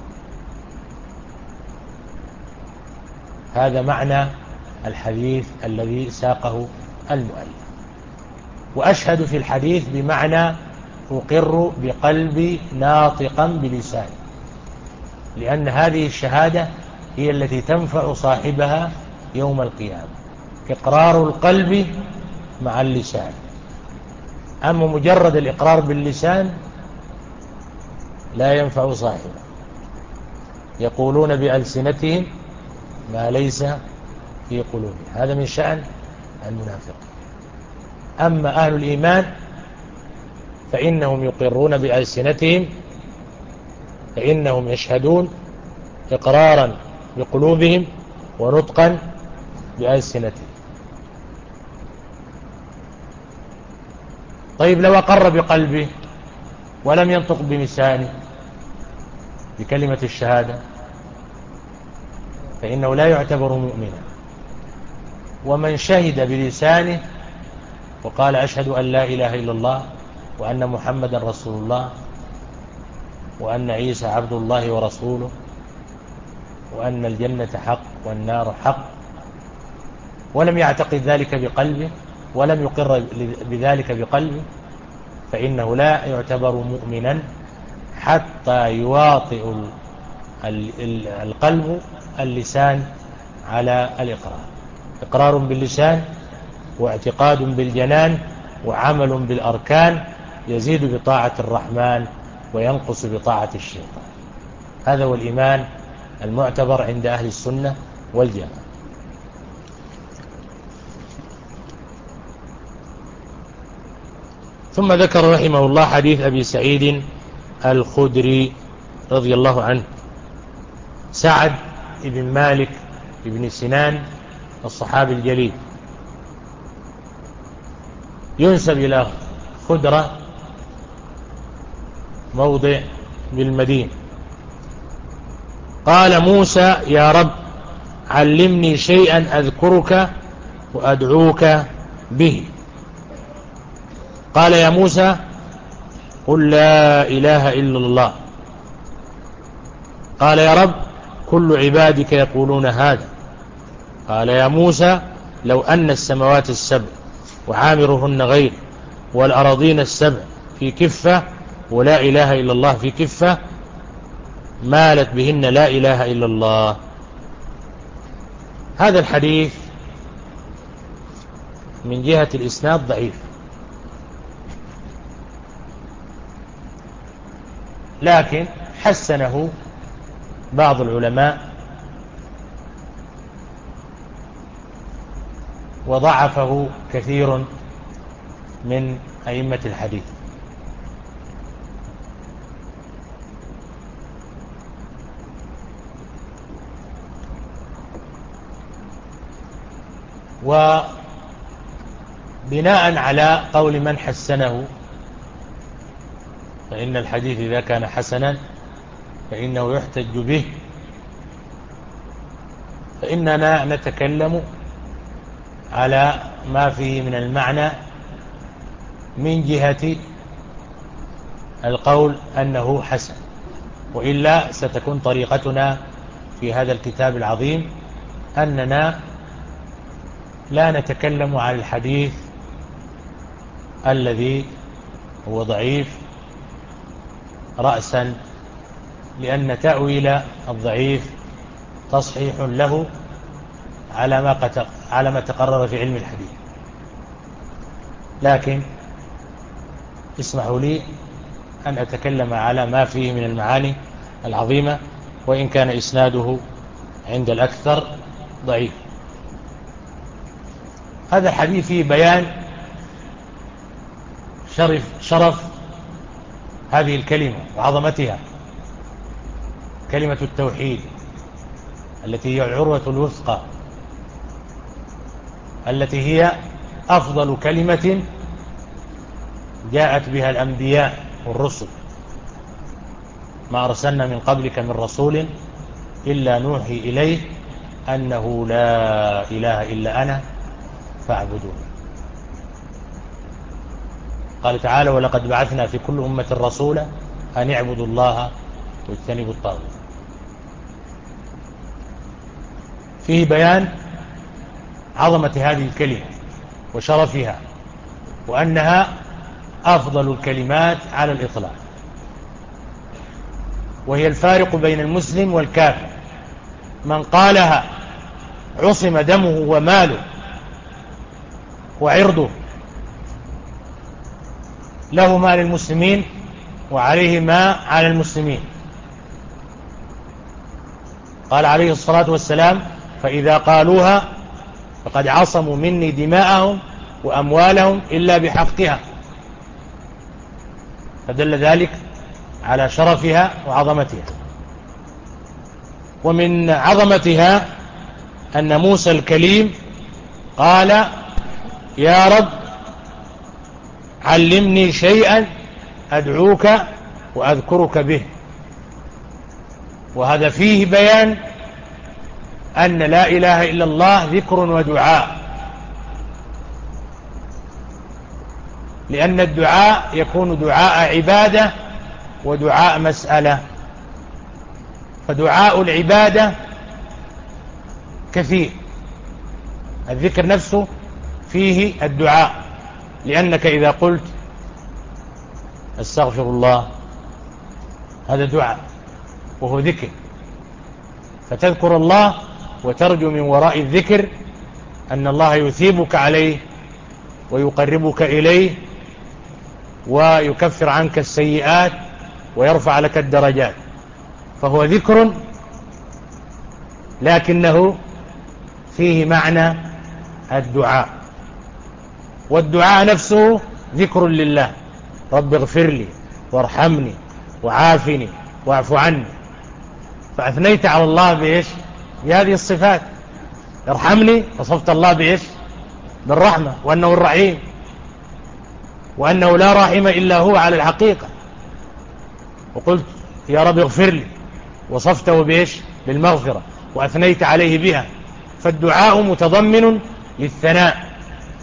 هذا معنى الحديث الذي ساقه المؤلف. وأشهد في الحديث بمعنى أقر بقلبي ناطقا بلساني، لأن هذه الشهادة هي التي تنفع صاحبها يوم القيامة، إقرار القلب مع اللسان. أما مجرد الإقرار باللسان لا ينفع صاحبه، يقولون بألسنتهم ما ليس في قلوبهم، هذا من شأن المنافق. أما أهل الإيمان فإنهم يقرون بألسنتهم، فإنهم يشهدون إقرارا بقلوبهم ونطقا بألسنتهم. طيب لو أقر بقلبه ولم ينطق بلسانه بكلمة الشهادة فإنه لا يعتبر مؤمنا. ومن شهد بلسانه وقال أشهد أن لا إله إلا الله وأن محمدا رسول الله وأن عيسى عبد الله ورسوله وأن الجنة حق والنار حق ولم يعتقد ذلك بقلبه ولم يقر بذلك بقلبه فإنه لا يعتبر مؤمنا حتى يواطئ القلب اللسان على الإقرار. إقرار باللسان واعتقاد بالجنان وعمل بالأركان يزيد بطاعة الرحمن وينقص بطاعة الشيطان. هذا هو الإيمان المعتبر عند أهل السنة والجماعة. ثم ذكر رحمه الله حديث أبي سعيد الخدري رضي الله عنه، سعد بن مالك بن سنان الصحابي الجليل، ينسب إلى خدرة موضع بالمدينة. قال موسى يا رب علمني شيئا أذكرك وأدعوك به. قال يا موسى قل لا إله إلا الله. قال يا رب كل عبادك يقولون هذا. قال يا موسى لو أن السماوات السبع وعامرهن غير والأراضين السبع في كفة ولا إله إلا الله في كفة مالت بهن لا إله إلا الله. هذا الحديث من جهة الإسناد ضعيف، لكن حسنه بعض العلماء وضعفه كثير من أئمة الحديث. وبناء على قول من حسنه فإن الحديث إذا كان حسنا فإنه يحتج به، فإننا نتكلم على ما فيه من المعنى من جهة القول أنه حسن، وإلا ستكون طريقتنا في هذا الكتاب العظيم أننا لا نتكلم عن الحديث الذي هو ضعيف رأسا، لأن تأويل الضعيف تصحيح له على ما على ما تقرر في علم الحديث. لكن اسمحوا لي أن أتكلم على ما فيه من المعاني العظيمة، وإن كان إسناده عند الأكثر ضعيف. هذا الحديث فيه بيان شرف, شرف هذه الكلمة وعظمتها، كلمة التوحيد التي هي العروة الوثقى، التي هي أفضل كلمة جاءت بها الأنبياء والرسل. ما أرسلنا من قبلك من رسول إلا نوحي إليه أنه لا إله إلا أنا فاعبدون. قال تعالى: ولقد بعثنا في كل أمة رسولا أن اعبدوا الله واجتنبوا الطاغوت. فيه بيان عظمة هذه الكلمة وشرفها، وأنها أفضل الكلمات على الإطلاق، وهي الفارق بين المسلم والكافر. من قالها عصم دمه وماله وعرضه، له ما للمسلمين وعليه ما على المسلمين. قال عليه الصلاة والسلام: فإذا قالوها فقد عصموا مني دماءهم وأموالهم إلا بحقها. فدل ذلك على شرفها وعظمتها. ومن عظمتها أن موسى الكليم قال: يا رب علمني شيئا أدعوك وأذكرك به. وهذا فيه بيان أن لا إله إلا الله ذكر ودعاء، لأن الدعاء يكون دعاء عبادة ودعاء مسألة. فدعاء العبادة كثير، الذكر نفسه فيه الدعاء، لأنك إذا قلت استغفر الله هذا دعاء وهو ذكر، فتذكر الله وترجو من وراء الذكر أن الله يثيبك عليه ويقربك إليه ويكفر عنك السيئات ويرفع لك الدرجات. فهو ذكر لكنه فيه معنى الدعاء، والدعاء نفسه ذكر لله: رب اغفر لي وارحمني وعافني واعف عني. فأثنيت على الله بإيش؟ بهذه الصفات. ارحمني، وصفت الله بإيش؟ بالرحمة، وأنه الرحيم، وأنه لا راحم إلا هو على الحقيقة. وقلت يا رب اغفر لي، وصفته بإيش؟ بالمغفرة، وأثنيت عليه بها. فالدعاء متضمن للثناء،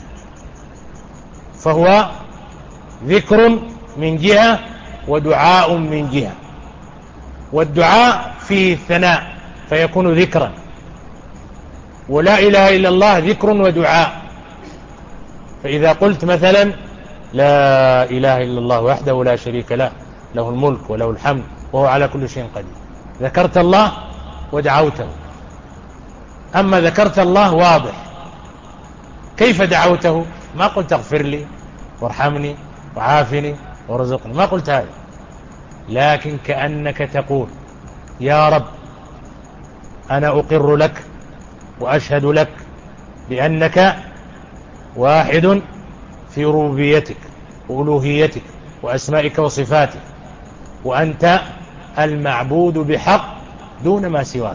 فهو ذكر من جهة ودعاء من جهة. والدعاء فيه الثناء فيكون ذكرا، ولا إله إلا الله ذكر ودعاء. فإذا قلت مثلا لا إله إلا الله وحده لا شريك له، له الملك وله الحمد وهو على كل شيء قدير، ذكرت الله ودعوته. أما ذكرت الله واضح، كيف دعوته؟ ما قلت اغفر لي وارحمني وعافني وارزقني، ما قلت هذا، لكن كأنك تقول يا رب أنا أقر لك وأشهد لك بأنك واحد في ربوبيتك وألوهيتك وأسمائك وصفاتك، وأنت المعبود بحق دون ما سواك.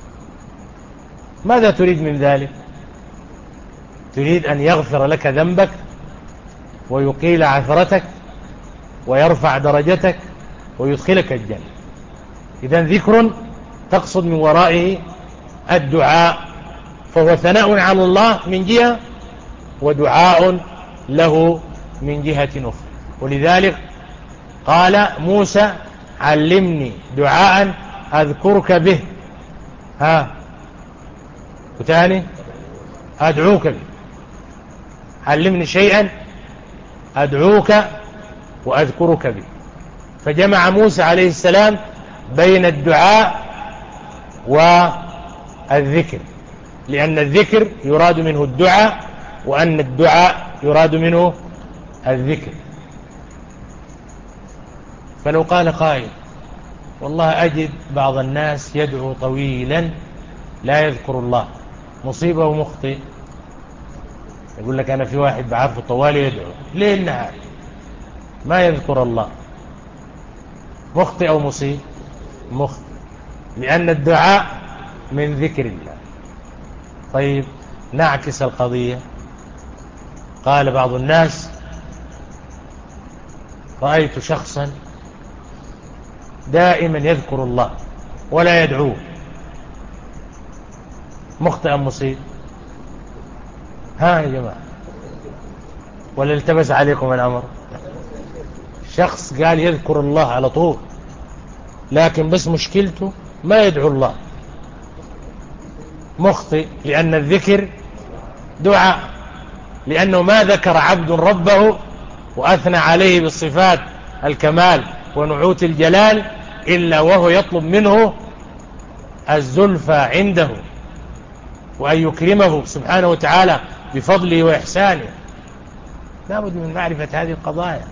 ماذا تريد من ذلك؟ تريد أن يغفر لك ذنبك ويقيل عثرتك ويرفع درجتك ويدخلك الجنة. إذن ذكر تقصد من ورائه الدعاء، فهو ثناء على الله من جهة ودعاء له من جهة أخرى. ولذلك قال موسى علمني دعاء أذكرك به، ها وتاني أدعوك به، علمني شيئا أدعوك وأذكرك به. فجمع موسى عليه السلام بين الدعاء والذكر، لأن الذكر يراد منه الدعاء، وأن الدعاء يراد منه الذكر. فلو قال قائل والله أجد بعض الناس يدعو طويلا لا يذكر الله، مصيبة ومخطئ. يقول لك أنا في واحد بعرفه طوال يدعو ليه النهار ما يذكر الله، مخطئ أو مصيب؟ مخطئ، لأن الدعاء من ذكر الله. طيب نعكس القضية. قال بعض الناس رأيت شخصا دائما يذكر الله ولا يدعوه، مخطئ أم مصيب؟ ها يا جماعة، ولا التبس عليكم الأمر؟ شخص قال يذكر الله على طول لكن بس مشكلته ما يدعو الله، مخطئ، لأن الذكر دعاء، لأنه ما ذكر عبد ربه وأثنى عليه بالصفات الكمال ونعوت الجلال إلا وهو يطلب منه الزلفى عنده وأن يكرمه سبحانه وتعالى بفضله وإحسانه. لابد من معرفة هذه القضايا.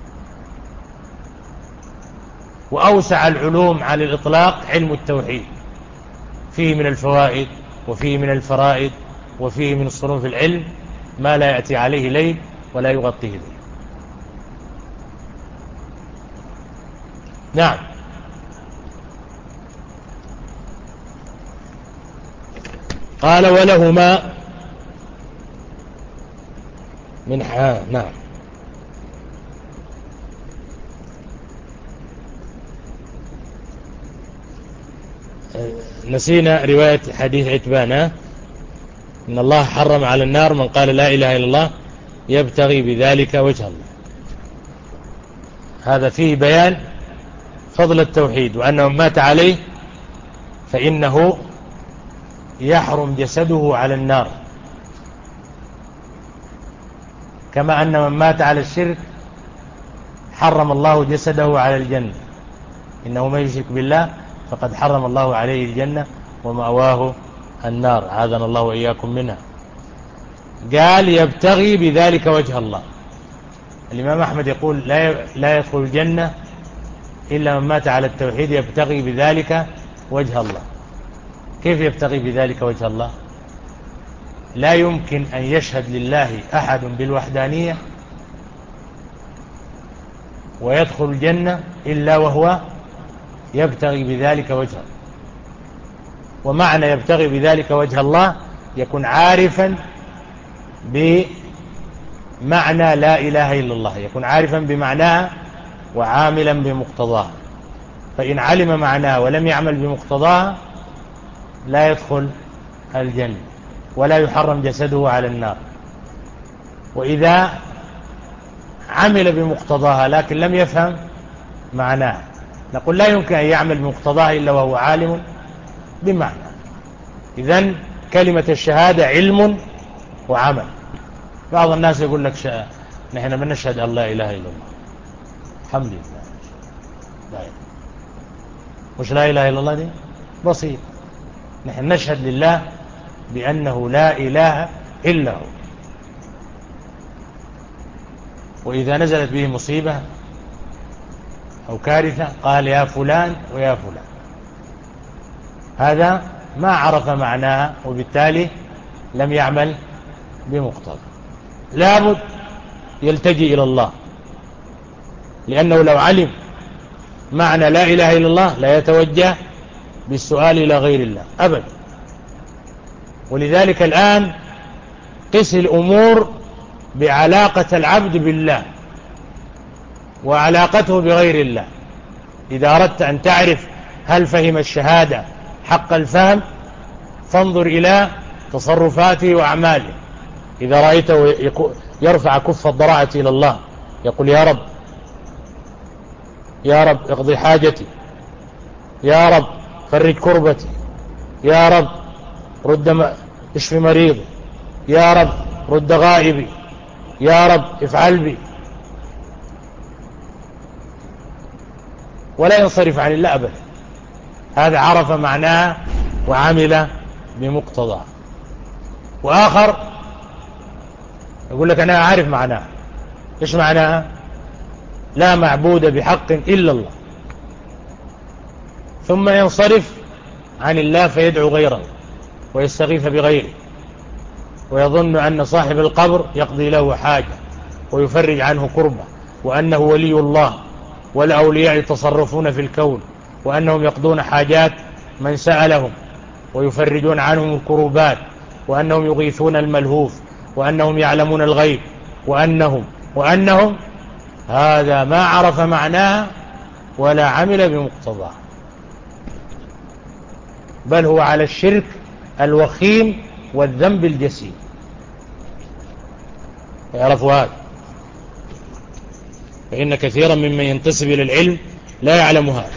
وأوسع العلوم على الإطلاق علم التوحيد، فيه من الفوائد وفيه من الفرائد وفيه من صنوف العلم ما لا يأتي عليه ليل ولا يغطيه ليل. نعم. قال ولهما من حا نعم. نسينا رواية حديث عتبان، إن الله حرم على النار من قال لا إله إلا الله يبتغي بذلك وجه الله. هذا فيه بيان فضل التوحيد، وأنه مات عليه فإنه يحرم جسده على النار، كما أن من مات على الشرك حرم الله جسده على الجنة، إنه من يشرك بالله فقد حرم الله عليه الجنة ومأواه النار، عاذنا الله وإياكم منها. قال يبتغي بذلك وجه الله. الإمام أحمد يقول لا لا يدخل الجنة إلا من مات على التوحيد يبتغي بذلك وجه الله. كيف يبتغي بذلك وجه الله؟ لا يمكن أن يشهد لله أحد بالوحدانية ويدخل الجنة إلا وهو يبتغي بذلك وجه. ومعنى يبتغي بذلك وجه الله يكون عارفا بمعنى لا إله إلا الله، يكون عارفا بمعناها وعاملا بمقتضاها. فإن علم معناها ولم يعمل بمقتضاها لا يدخل الجنة ولا يحرم جسده على النار. وإذا عمل بمقتضاها لكن لم يفهم معناها نقول لا يمكن أن يعمل بمقتضاها إلا وهو عالم بمعنى. إذن كلمة الشهادة علم وعمل. بعض الناس يقول لك شاء نحن من نشهد أن لا إله إلا الله، الحمد لله، لا إله. مش لا إله إلا الله دي بسيط، نحن نشهد لله بأنه لا إله إلا هو. وإذا نزلت به مصيبة أو كارثة قال يا فلان ويا فلان، هذا ما عرف معناها وبالتالي لم يعمل بمقتضى. لابد يلتجئ إلى الله، لأنه لو علم معنى لا إله إلا الله لا يتوجه بالسؤال إلى غير الله أبدا. ولذلك الآن قس الأمور بعلاقة العبد بالله وعلاقته بغير الله. إذا أردت أن تعرف هل فهم الشهادة حق الفهم فانظر إلى تصرفاته وأعماله. إذا رأيته يرفع كف الضراعة إلى الله يقول يا رب يا رب اقضي حاجتي، يا رب فرج كربتي، يا رب رد اشف مريضي، يا رب رد غائبي، يا رب افعل بي، ولا ينصرف عن الله أبدا. هذا عرف معناه وعمل بمقتضاه. وآخر يقول لك أنا أعرف معناه إيش معناها؟ لا معبود بحق إلا الله، ثم ينصرف عن الله فيدعو غيره ويستغيث بغيره، ويظن أن صاحب القبر يقضي له حاجة ويفرج عنه كربة، وأنه ولي الله، والأولياء يتصرفون في الكون، وأنهم يقضون حاجات من سألهم ويفرجون عنهم الكروبات، وأنهم يغيثون الملهوف، وأنهم يعلمون الغيب، وأنهم وأنهم هذا ما عرف معناها ولا عمل بمقتضاه، بل هو على الشرك الوخيم والذنب الجسيم. يعرفوا هذا، فإن كثيرا ممن ينتسب إلى العلم لا يعلم هذا.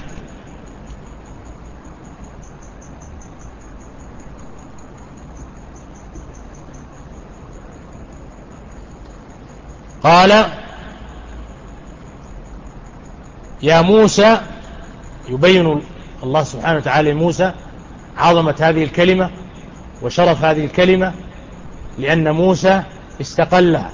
قال يا موسى، يبين الله سبحانه وتعالى لموسى عظمة هذه الكلمة وشرف هذه الكلمة، لأن موسى استقلها،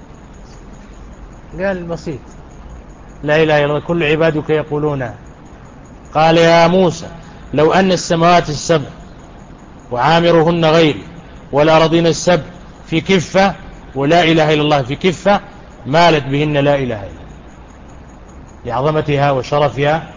قال بسيط لا إله إلا الله كل عبادك يقولونها. قال يا موسى لو أن السماوات السبع وعامرهن غيري والأرضين السبع في كفة ولا إله إلا الله في كفة مالت بهن لا إله إلا الله، لعظمتها وشرفها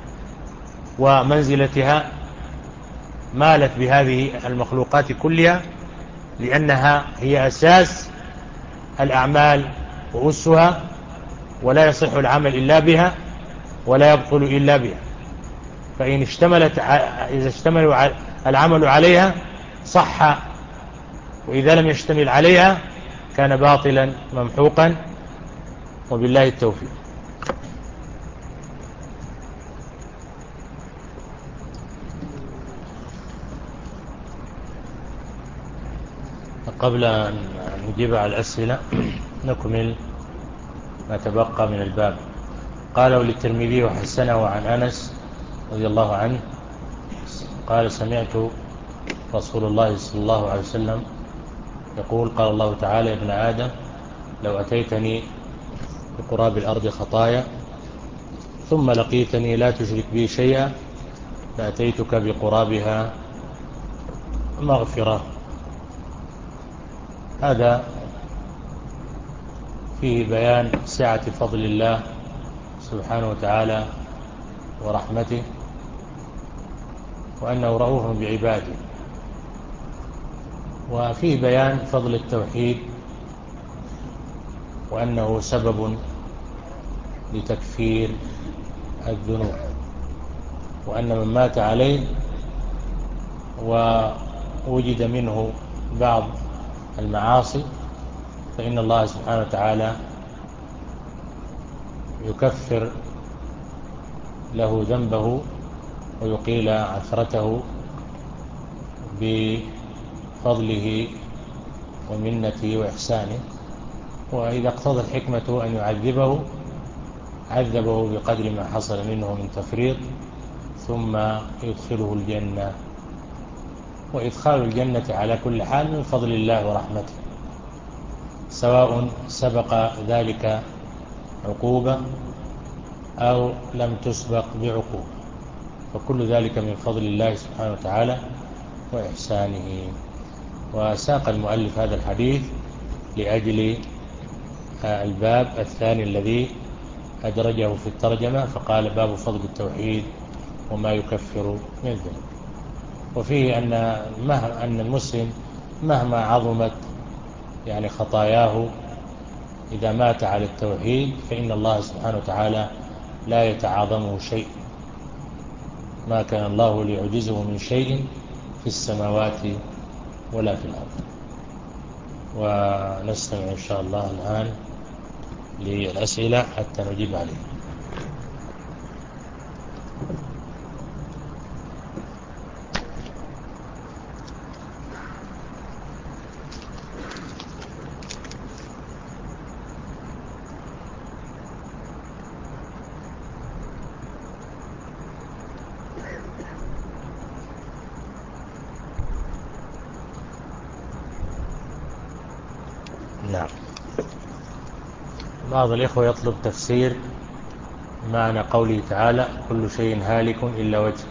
ومنزلتها مالت بهذه المخلوقات كلها، لأنها هي أساس الأعمال وأسها، ولا يصح العمل إلا بها ولا يبطل إلا بها، فإن اشتملت إذا اشتمل العمل عليها صح، وإذا لم يشتمل عليها كان باطلا ممحوقا، وبالله التوفيق. قبل أن نجيب على الأسئلة نكمل ما تبقى من الباب. قاله للترمذي وحسنه عن أنس رضي الله عنه قال سمعت رسول الله صلى الله عليه وسلم يقول قال الله تعالى يا ابن آدم لو أتيتني بقراب الأرض خطايا ثم لقيتني لا تشرك بي شيئا لأتيتك بقرابها مغفرة. هذا فيه بيان سعة فضل الله سبحانه وتعالى ورحمته، وأنه رؤوف بعباده، وفيه بيان فضل التوحيد وأنه سبب لتكفير الذنوب، وأن من مات عليه ووجد منه بعض المعاصي فإن الله سبحانه وتعالى يكفر له ذنبه ويقيل عثرته بفضله ومنته وإحسانه، وإذا اقتضى الحكمة أن يعذبه عذبه بقدر ما حصل منه من تفريط ثم يدخله الجنة، وإدخال الجنة على كل حال من فضل الله ورحمته، سواء سبق ذلك عقوبة أو لم تسبق بعقوبة، فكل ذلك من فضل الله سبحانه وتعالى وإحسانه. وساق المؤلف هذا الحديث لأجل الباب الثاني الذي أدرجه في الترجمة، فقال باب فضل التوحيد وما يكفر من الذنوب. وفيه أن, أن المسلم مهما عظمت يعني خطاياه إذا مات على التوحيد فإن الله سبحانه وتعالى لا يتعاظمه شيء، ما كان الله ليعجزه من شيء في السماوات ولا في الأرض. ونستمع إن شاء الله الآن للأسئلة حتى نجيب عليها. نعم. بعض الإخوة يطلب تفسير معنى قوله تعالى كل شيء هالك إلا وجه،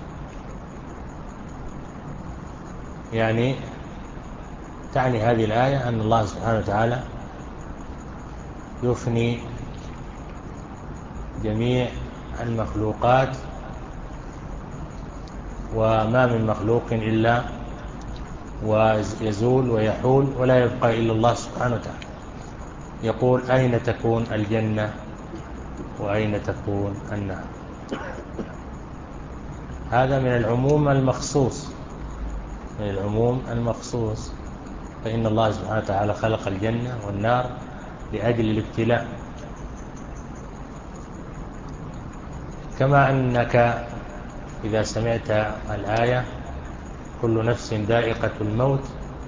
يعني تعني هذه الآية أن الله سبحانه وتعالى يفني جميع المخلوقات وما من مخلوق إلا ويزول ويحول ولا يبقى إلا الله سبحانه وتعالى. يقول أين تكون الجنة وأين تكون النار؟ هذا من العموم المخصوص، من العموم المخصوص، فإن الله سبحانه وتعالى خلق الجنة والنار لأجل الابتلاء. كما أنك إذا سمعت الآية كل نفس ذائقة الموت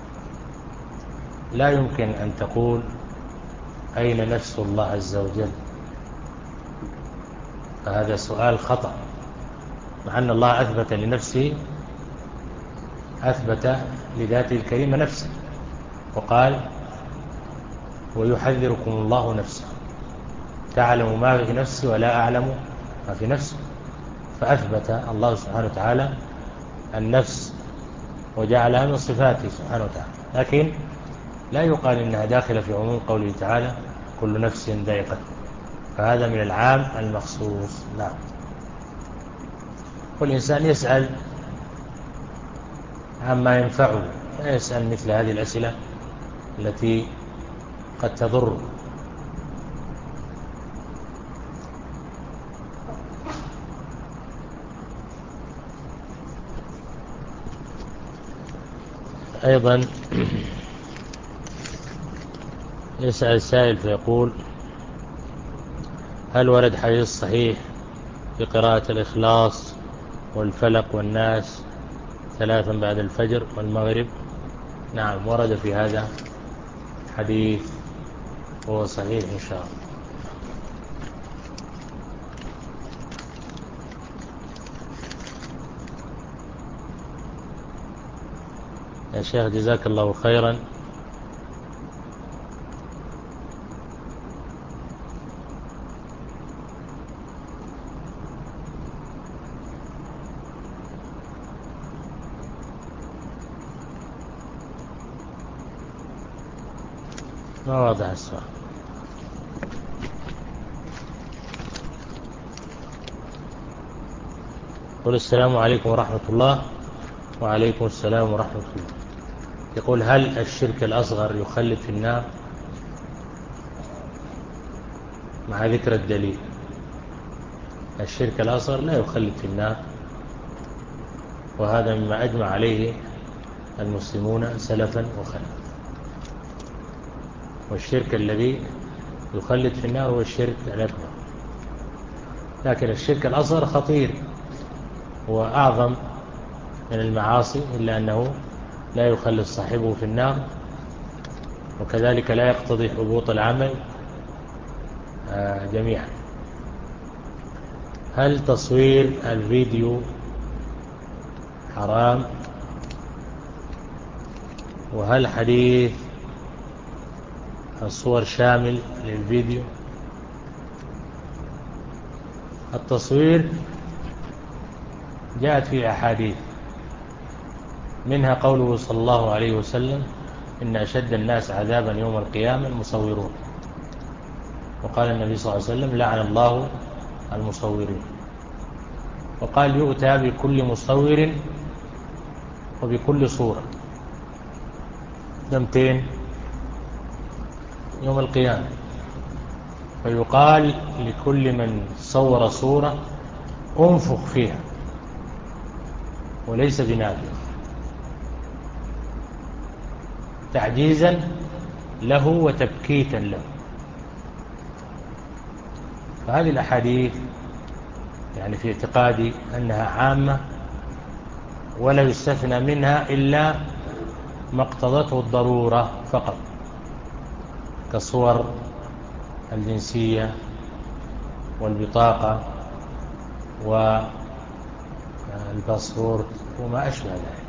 لا يمكن أن تقول أين نفس الله عز وجل، فهذا سؤال خطأ، مع أن الله أثبت لنفسه، أثبت لذاته الكريمة نفسه وقال ويحذركم الله نفسه تعلم ما في نفسي ولا أعلم ما في نفسه، فأثبت الله سبحانه وتعالى النفس وجعلها من صفاته سبحانه وتعالى، لكن لا يقال إنها داخلة في عموم قوله تعالى كل نفس ذائقة، فهذا من العام المخصوص. نعم. والإنسان يسأل عما ينفعه، لا يسأل مثل هذه الأسئلة التي قد تضر. أيضا يسأل سائل فيقول هل ورد حديث صحيح في قراءة الإخلاص والفلق والناس ثلاثا بعد الفجر والمغرب؟ نعم، ورد في هذا حديث وهو صحيح إن شاء الله. يا شيخ جزاك الله خيرا، ما واضح السؤال. قل السلام عليكم ورحمة الله. وعليكم السلام ورحمة الله. يقول هل الشرك الأصغر يخلد في النار؟ مع ذكر الدليل. الشرك الأصغر لا يخلد في النار، وهذا مما أجمع عليه المسلمون سلفا وخلفا. والشرك الذي يخلد في النار هو الشرك الأكبر، لكن الشرك الأصغر خطير وأعظم من المعاصي، إلا أنه لا يخلد صاحبه في النار، وكذلك لا يقتضي حبوط العمل جميعا. هل تصوير الفيديو حرام؟ وهل حديث الصور شامل للفيديو؟ التصوير جاءت في أحاديث، منها قوله صلى الله عليه وسلم إن أشد الناس عذابا يوم القيامة المصورون، وقال النبي صلى الله عليه وسلم لعن الله المصورين، وقال يؤتى بكل مصور وبكل صورة دمتين يوم القيامة، فيقال لكل من صور صورة انفخ فيها، وليس بنافخ، تعجيزا له وتبكيتا له. فهذه الأحاديث يعني في اعتقادي أنها عامة ولا يستثنى منها إلا ما اقتضته الضرورة فقط، كصور الجنسية والبطاقة والباسبورت وما أشبه ذلك.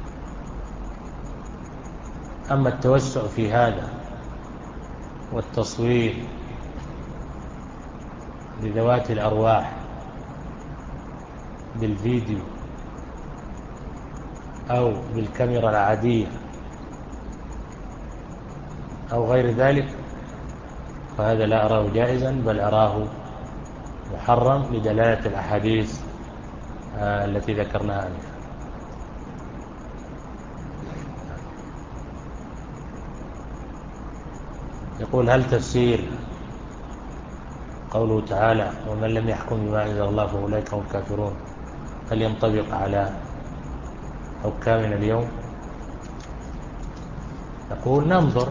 أما التوسع في هذا والتصوير لذوات الأرواح بالفيديو أو بالكاميرا العادية أو غير ذلك، فهذا لا أراه جائزا، بل أراه محرم لدلالة الأحاديث التي ذكرناها آنفا. يقول: هل تفسير قوله تعالى ومن لم يحكم بما أنزل الله فأولئك هم الكافرون هل ينطبق على حكامنا اليوم؟ نقول: ننظر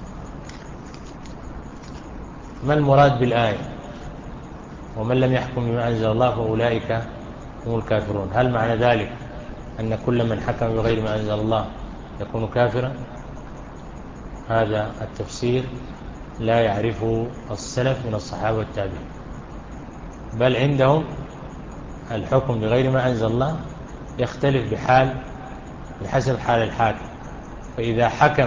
ما المراد بالآية ومن لم يحكم بما أنزل الله فأولئك هم الكافرون؟ هل معنى ذلك أن كل من حكم بغير ما أنزل الله يكون كافرا؟ هذا التفسير لا يعرفه السلف من الصحابة والتابعين، بل عندهم الحكم بغير ما أنزل الله يختلف بحال بحسب حال الحاكم. فإذا حكم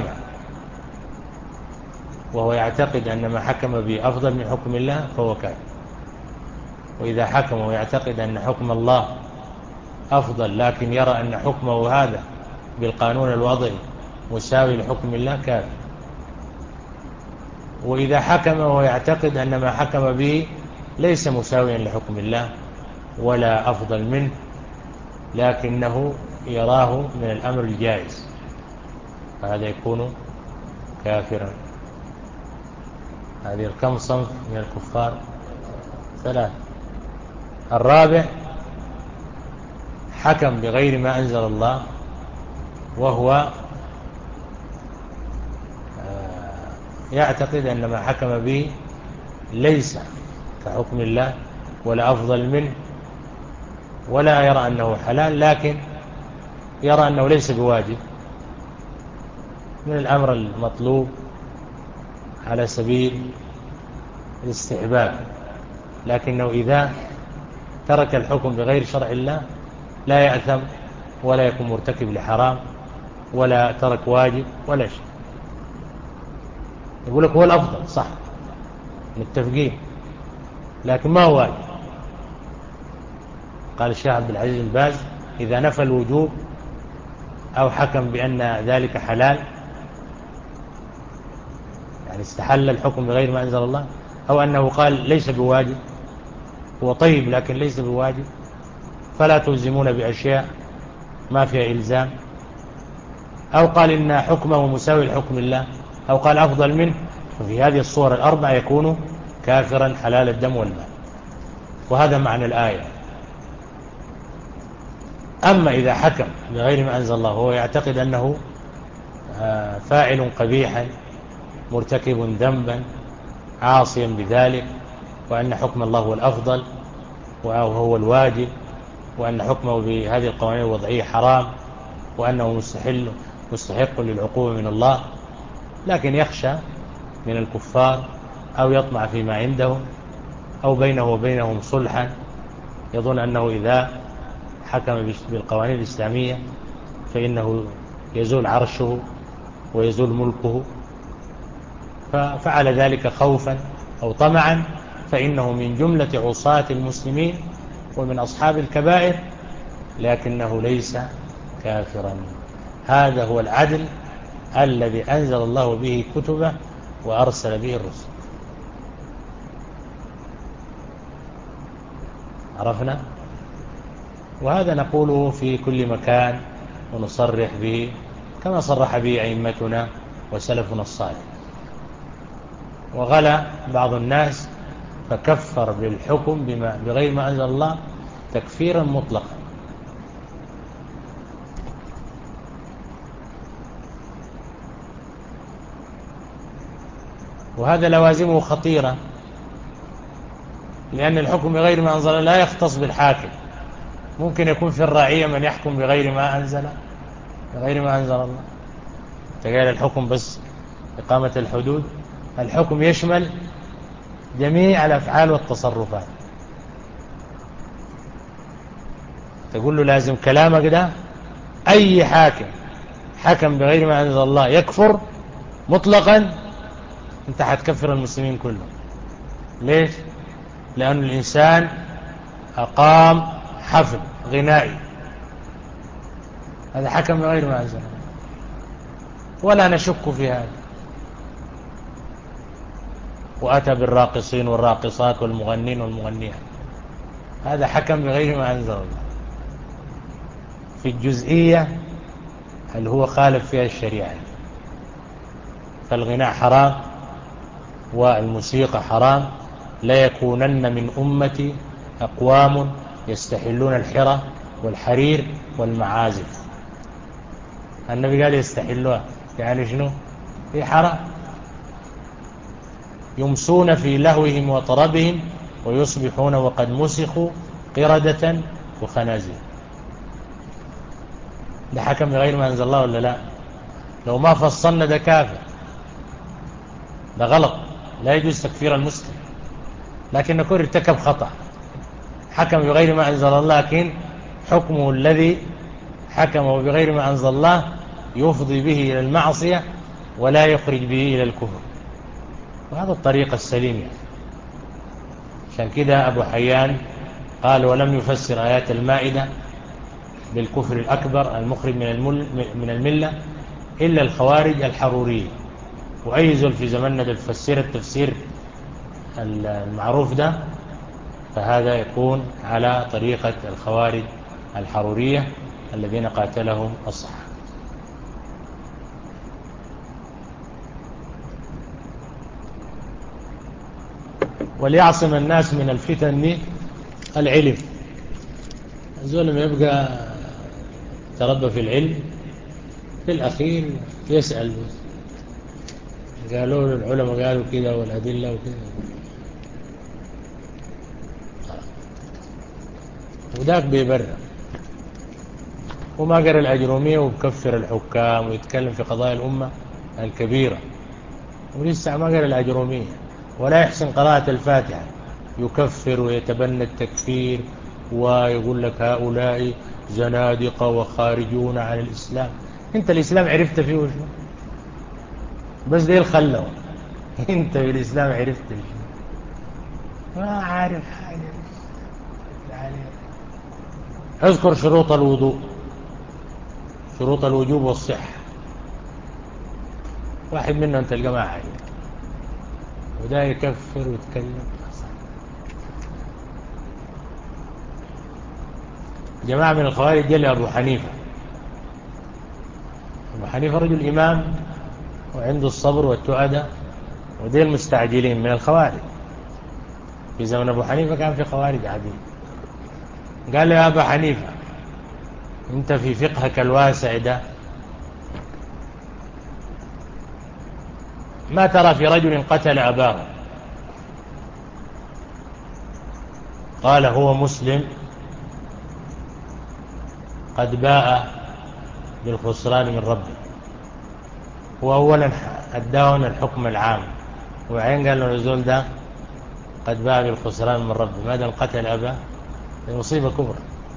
وهو يعتقد أن ما حكم به أفضل من حكم الله فهو كافر، وإذا حكم ويعتقد أن حكم الله أفضل لكن يرى أن حكمه هذا بالقانون الوضعي مساوي لحكم الله كافر، وإذا حكم ويعتقد أن ما حكم به ليس مساويا لحكم الله ولا أفضل منه لكنه يراه من الأمر الجائز، فهذا يكون كافرا. هذه الكم صنف من الكفار؟ ثلاث. الرابع حكم بغير ما أنزل الله وهو يعتقد أن ما حكم به ليس كحكم الله ولا أفضل منه ولا يرى أنه حلال، لكن يرى أنه ليس بواجب، من الأمر المطلوب على سبيل الاستحباب، لكنه إذا ترك الحكم بغير شرع الله لا يأثم ولا يكون مرتكب لحرام ولا ترك واجب ولا شيء. يقول لك هو الأفضل، صح، متفقين، لكن ما هو واجب. قال الشيخ عبد العزيز بن باز: إذا نفى الوجوب أو حكم بأن ذلك حلال، يعني استحل الحكم بغير ما أنزل الله، أو أنه قال ليس بواجب، هو طيب لكن ليس بواجب، فلا تلزمون بأشياء ما فيها إلزام، أو قال إن حكمه مساوي لحكم الله، أو قال أفضل منه، ففي هذه الصور الأربعة يكون كافرا حلال الدم والمال. وهذا معنى الآية. أما إذا حكم بغير ما أنزل الله وهو يعتقد أنه فاعل قبيحا مرتكب ذنبا عاصيا بذلك، وأن حكم الله هو الأفضل وهو الواجب، وأن حكمه بهذه القوانين الوضعية حرام، وأنه مستحل مستحق للعقوبة من الله، لكن يخشى من الكفار أو يطمع فيما عندهم أو بينه وبينهم صلحا، يظن أنه إذا حكم بالقوانين الإسلامية فإنه يزول عرشه ويزول ملكه، ففعل ذلك خوفا أو طمعا، فإنه من جملة عصاة المسلمين ومن أصحاب الكبائر، لكنه ليس كافرا. هذا هو العدل الذي أنزل الله به كتبه وأرسل به الرسل. عرفنا؟ وهذا نقوله في كل مكان ونصرح به كما صرح به أئمتنا وسلفنا الصالح. وغلا بعض الناس فكفر بالحكم بما بغير ما أنزل الله تكفيرا مطلقا. وهذا لوازمه خطيرة، لأن الحكم بغير ما أنزل لا يختص بالحاكم، ممكن يكون في الرعية من يحكم بغير ما أنزل بغير ما أنزل الله. تقال الحكم بس إقامة الحدود، الحكم يشمل جميع الأفعال والتصرفات. تقول له لازم كلامك ده أي حاكم حكم بغير ما أنزل الله يكفر مطلقا، انت حتكفر المسلمين كلهم. ليش؟ لأن الإنسان أقام حفل غنائي، هذا حكم بغير ما أنزل، ولا نشك في هذا. وأتى بالراقصين والراقصات والمغنين والمغنيات، هذا حكم بغير ما أنزل الله. في الجزئية هل هو خالف فيها الشريعة؟ فالغناء حرام والموسيقى حرام. لا يكونن من أمتي أقوام يستحلون الحرى والحرير والمعازف. النبي قال يستحلوها، يعني شنو؟ في حرام، يمسون في لهوهم وطربهم ويصبحون وقد مسخوا قردة وخنازير. ده حكم بغير ما أنزل الله ولا لا؟ لو ما فصلنا ده كافر، ده غلط، لا يجوز تكفير المسلم، لكن نكون ارتكب خطأ حكم بغير ما أنزل الله، لكن حكمه الذي حكمه بغير ما أنزل الله يفضي به إلى المعصية ولا يخرج به إلى الكفر، وهذا الطريق السليم يعني. عشان كده أبو حيان قال ولم يفسر آيات المائدة بالكفر الأكبر المخرج من الملة إلا الخوارج الحرورية. وأي زول في زمننا ده تفسير التفسير المعروف ده، فهذا يكون على طريقة الخوارج الحرورية الذين قاتلهم الصحابة. وليعصم الناس من الفتن دي العلم. الزول لما يبقى تربى في العلم في الأخير يسأل بس. قالوا العلماء قالوا كده والأدلة وكده، وذاك بيبرر وما قرأ الأجرومية وبكفر الحكام ويتكلم في قضايا الأمة الكبيرة، ولسه ما قرأ الأجرومية ولا يحسن قراءة الفاتحة، يكفر ويتبنى التكفير ويقول لك هؤلاء زنادقة وخارجون عن الإسلام. انت الإسلام عرفت فيه وشو؟ بس ده الخلو انت في الإسلام عرفت فيه ما عارف حاجة. اذكر شروط الوضوء، شروط الوجوب والصحة، واحد منهم انت تلقى ما عارف، وده يكفر ويتكلم. جماعة من الخوارج جل أبو حنيفة. أبو حنيفة رجل إمام وعنده الصبر والتؤدة، ودي المستعجلين من الخوارج. في زمن أبو حنيفة كان في خوارج عديد. قال له يا أبا حنيفة أنت في فقهك الواسع ده ما ترى في رجل قتل أباه؟ قال هو مسلم قد باء بالخسران من ربه. هو أولا أداهن الحكم العام، وعين قال له الرجل ده قد باء بالخسران من ربه، ماذا قتل أباه؟ مصيبة كبرى.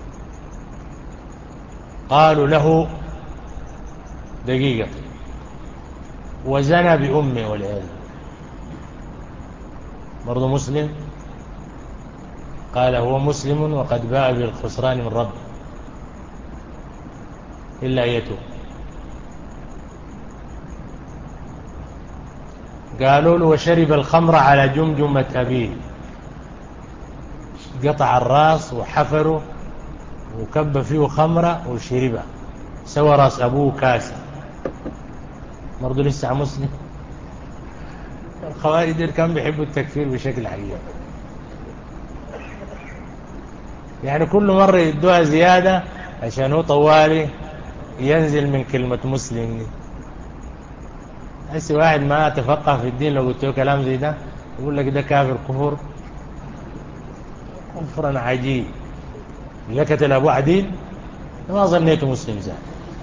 قالوا له دقيقة وزنى بأمه والعياذ برضو مسلم؟ قال هو مسلم وقد باء بالخسران من ربه إلا يتوب. قالوا له وشرب الخمر على جمجمة أبيه، قطع الراس وحفره وكب فيه خمرة وشربها، سوى راس أبوه كاسة، برضو لسه مسلم. الخوارج كانوا بيحبوا التكفير بشكل عجيب، يعني كل مرة يدوها زيادة عشان هو طوالي ينزل من كلمة مسلم. هسي واحد ما تفقه في الدين لو قلت له كلام زي ده يقول لك ده كافر كفر كفرا عجيب. لكت الأبو عديل ما ظنيته مسلم زاد.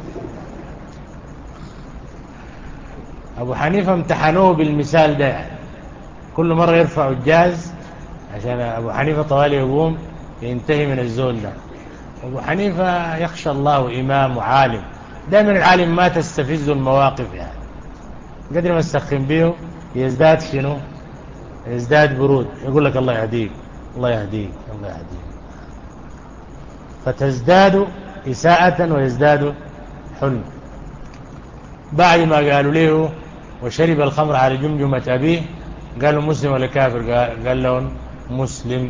أبو حنيفة امتحنوه بالمثال ده، يعني كل مرة يرفع الجاز عشان أبو حنيفة طوالي يقوم ينتهي من الزول ده. أبو حنيفة يخشى الله وإمام وعالم، دائما العالم ما تستفز المواقف، يعني قدر ما تسخن به يزداد شنو؟ يزداد برود، يقول لك الله يهديك الله يهديك الله يهديك. فتزداد إساءة ويزداد حلم. بعد ما قالوا له وشرب الخمر على جمجمة أبيه قالوا مسلم ولا كافر؟ قال لهم مسلم.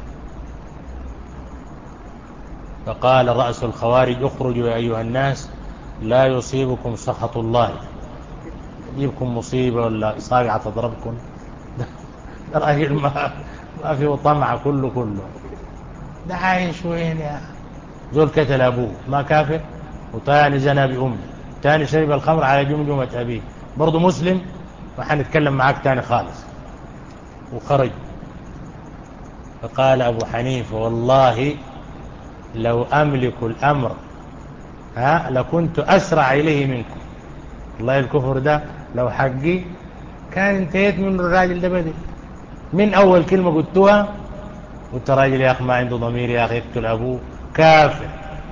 فقال رأس الخوارج اخرجوا يا أيها الناس لا يصيبكم سخط الله. يجيبكم مصيبة ولا صاقعة تضربكم؟ ده راجل ما, ما فيه طمع كله كله. ده عايش وين يا زول؟ قتل أبوه ما كافر؟ وتاني زنى بأمه، تاني شرب الخمر على جمجمة أبيه برضو مسلم؟ وحنتكلم معاك تاني خالص. وخرج. فقال أبو حنيفة والله لو أملك الأمر ها لكنت أسرع إليه منكم. والله الكفر ده لو حقي كان انتهيت منه الراجل ده بدي من أول كلمة قلتها. قلت راجل يا أخي ما عنده ضمير يا أخي يقتل أبوه كافر.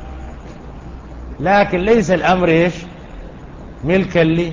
لكن ليس الأمر إيش ملكا لي.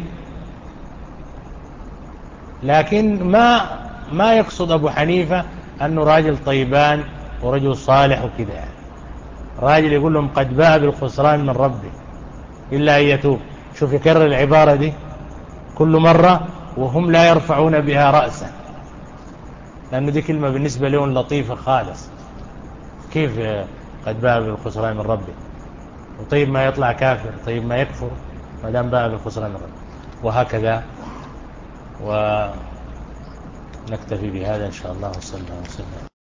لكن ما ما يقصد أبو حنيفة أنه راجل طيبان ورجل صالح وكذا يعني. راجل يقول لهم قد باء بالخسران من ربه إلا أن يتوب. شوف يكرر العبارة دي كل مرة وهم لا يرفعون بها رأسا، لأنه دي كلمة بالنسبة لهم لطيفة خالص. كيف قد باء بالخسران من ربه؟ وطيب ما يطلع كافر، طيب ما يكفر ما دام باء بالخسران من ربه. وهكذا. ونكتفي بهذا إن شاء الله وصلى الله وسلم.